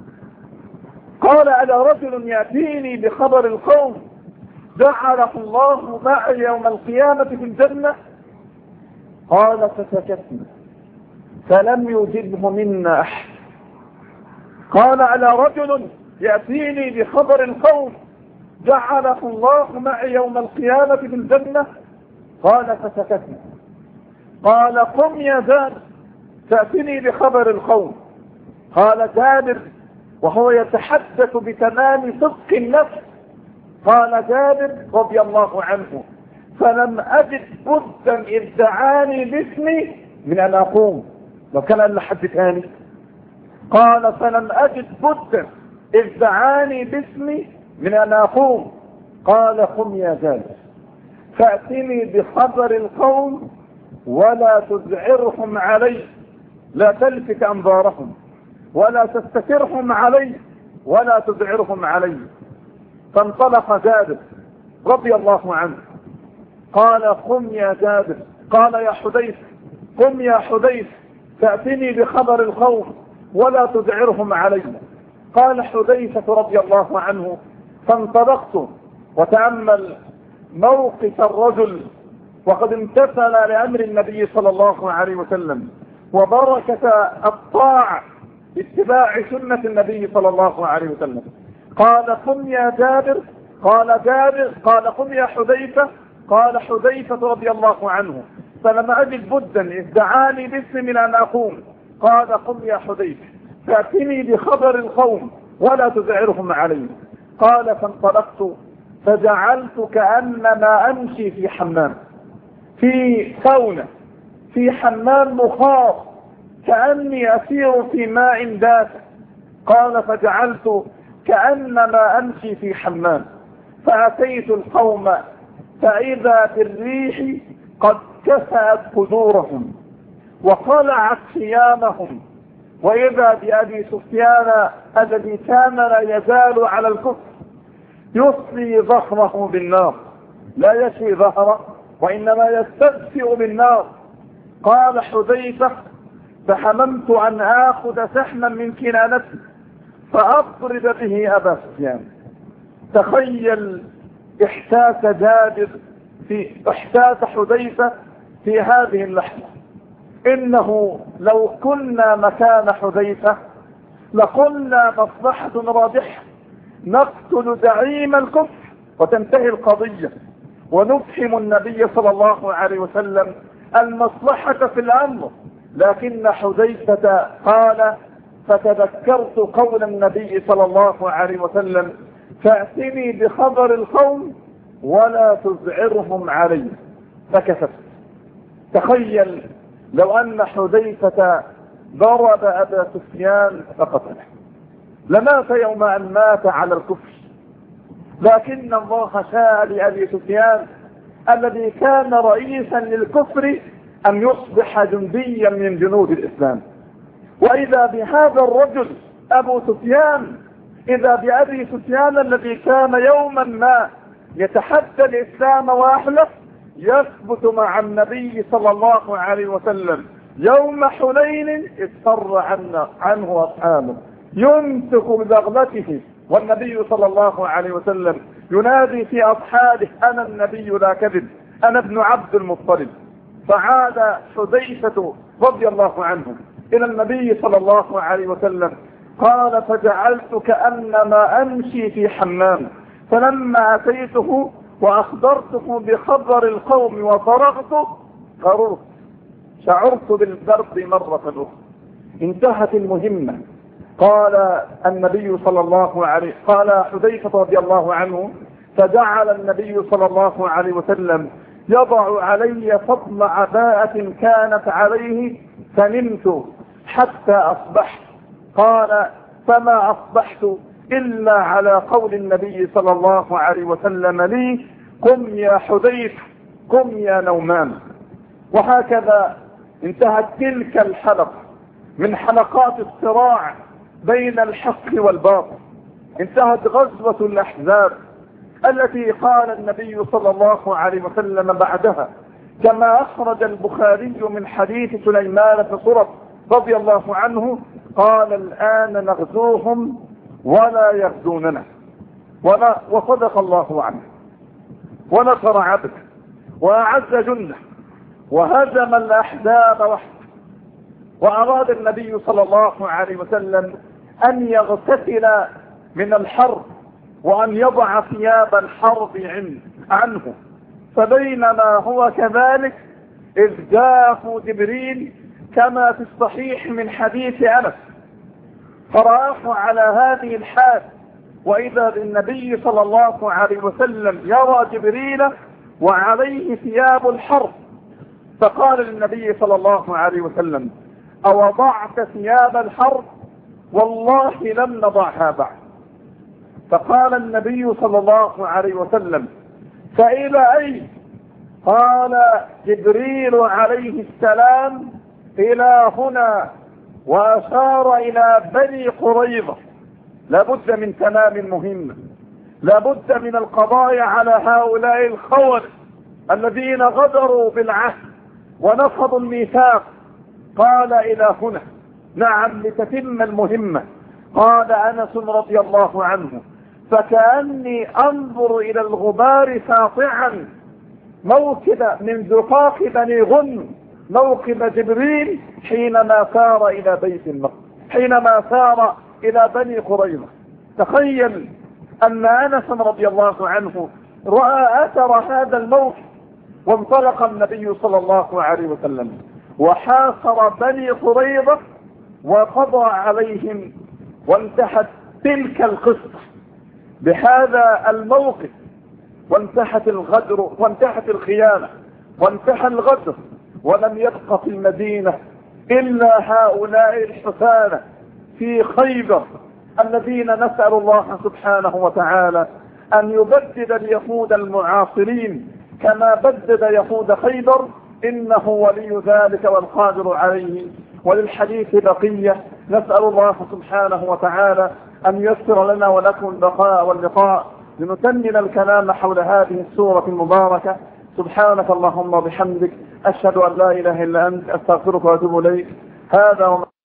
قال: ألا رجل يأتيني بخبر القوم جعله الله معي يوم القيامة في الجنة. قال: فسكتنا فلم يجبه منا أحد. قال: ألا رجل يأتيني بخبر القوم جعله الله معي يوم القيامة في الجنة. قال: فسكتنا. قال: قم يا جابر تأتني بخبر القوم. قال جابر وهو يتحدث بتمام صدق النفس، قال جابر رضي الله عنه: فلم أجد بدا إذ دعاني باسمي من أن أقوم. لو كان قال لحد ثاني. قال: فلم أجد بدا إذ دعاني باسمي من أن أقوم. قال: قم يا جابر فأتني بخبر القوم ولا تزعرهم علي، لا تلفت أنظارهم ولا تستترهم علي ولا تزعرهم علي. فانطلق جابر رضي الله عنه. قال: قم يا جابر. قال: يا حذيفة قم يا حذيفة تأتني بخبر القوم ولا تزعرهم علي. قال حذيفة رضي الله عنه: فانطلقت. وتأمل موقف الرجل وقد امتثل لأمر النبي صلى الله عليه وسلم وبركة الطاعة اتباع سنة النبي صلى الله عليه وسلم. قال: قم يا جابر. قال جابر: قال: قم يا حذيفة. قال حذيفة رضي الله عنه: فلم أجد بدا إذ دعاني باسمي من أن أقوم. قال: قم يا حذيفة فأتني بخبر القوم ولا تزعرهم علي. قال: فانطلقت فجعلت كأنما أمشي في حمام، في سونة، في حمام مخاط، كأني أسير في ماء دافئ. قال: فجعلت كأنما أمشي في حمام، فأتيت القوم فإذا بالريح قد كسأت قدورهم وقلعت خيامهم وإذا بأبي سفيان الذي كان لا يزال على الكفر يصلي ظهره بالنار، لا يشوي ظهره وإنما يستدفئ بالنار. قال حذيفة: فحممت أن آخذ سحما من كنانته فأضرب به أبا سفيان. تخيل إحساس حذيفة في هذه اللحظة. إنه لو كنا مكان حذيفة لقلنا مصلحة رابحة، نقتل زعيم الكفر وتنتهي القضية، ونفهم النبي صلى الله عليه وسلم المصلحة في الأمر. لكن حذيفة قال: فتذكرت قول النبي صلى الله عليه وسلم: فأتني بخبر القوم ولا تزعرهم علي، فكسبت. تخيل لو أن حذيفة ضرب أبا سفيان فقتله، لمات يوم أن مات على الكفر. لكن الله شاء لأبي سفيان الذي كان رئيسا للكفر أن يصبح جنديا من جنود الإسلام. وإذا بهذا الرجل أبو سفيان، إذا بأبي سفيان الذي كان يوما ما يتحدى الإسلام وأهله يثبت مع النبي صلى الله عليه وسلم. يوم حنين اضطر عنه أصحابه، يمسك ببغلته، والنبي صلى الله عليه وسلم ينادي في أصحابه: أنا النبي لا كذب، أنا ابن عبد المطلب. فعاد حذيفة رضي الله عنه إلى النبي صلى الله عليه وسلم قال: فجعلت كأنما أمشي في حمام، فلما أتيته وأخبرته بخبر القوم وفرغت قررت، شعرت بالبرد مرة أخرى. انتهت المهمة. قال النبي صلى الله عليه قال حذيفة رضي الله عنه: فجعل النبي صلى الله عليه وسلم يضع علي فضل عباءة كانت عليه، فنمت حتى أصبحت. قال: فما أصبحت إلا على قول النبي صلى الله عليه وسلم لي: قم يا حذيفة، قم يا نومان. وهكذا انتهت تلك الحلقة من حلقات الصراع بين الحق والباطل. انتهت غزوة الأحزاب التي قال النبي صلى الله عليه وسلم بعدها، كما أخرج البخاري من حديث سليمان بن صرف رضي الله عنه، قال: الآن نغزوهم ولا يغزوننا. وصدق الله عنه ونصر عبده وأعز جنده وهزم الأحزاب وحده. وأراد النبي صلى الله عليه وسلم أن يغتسل من الحرب وأن يضع ثياب الحرب عنه. فبينما هو كذلك إذ جاءه جبريل كما في الصحيح من حديث أنس، فرآه على هذه الحال، وإذا بالنبي صلى الله عليه وسلم يرى جبريل وعليه ثياب الحرب، فقال للنبي صلى الله عليه وسلم: أوضعت ثياب الحرب؟ والله لم نضعها بعد. فقال النبي صلى الله عليه وسلم: فإلى أين؟ قال جبريل عليه السلام: إلى هنا، وأشار إلى بني قريظة. لابد من تمام مهمة، لابد من القضاء على هؤلاء الخونة الذين غدروا بالعهد ونقضوا الميثاق. قال: إلى هنا، نعم، لتتم المهمة. قال أنس رضي الله عنه: فكأني أنظر إلى الغبار ساطعا موكب من زقاق بني غنم، موكب جبريل حينما سار إلى بيت المقدس، حينما سار إلى بني قريظة. تخيل أن أنس رضي الله عنه رأى أثر هذا الموكب، وانطلق النبي صلى الله عليه وسلم وحاصر بني قريظة وقضى عليهم، وانتهت تلك القصة بهذا الموقف، وانتهت الغدر وانتهت الخيانة وانتهى الغدر، ولم يبق في المدينة إلا هؤلاء الحسانة في خيبر الذين نسأل الله سبحانه وتعالى أن يبدد اليهود المعاصرين كما بدد يهود خيبر، إنه ولي ذلك والقادر عليه. وللحديث بقية، نسأل الله سبحانه وتعالى أن ييسر لنا ولكم البقاء واللقاء لنكمل الكلام حول هذه السورة المباركة. سبحانك اللهم وبحمدك، أشهد أن لا إله إلا أنت، أستغفرك وأتوب إليك. هذا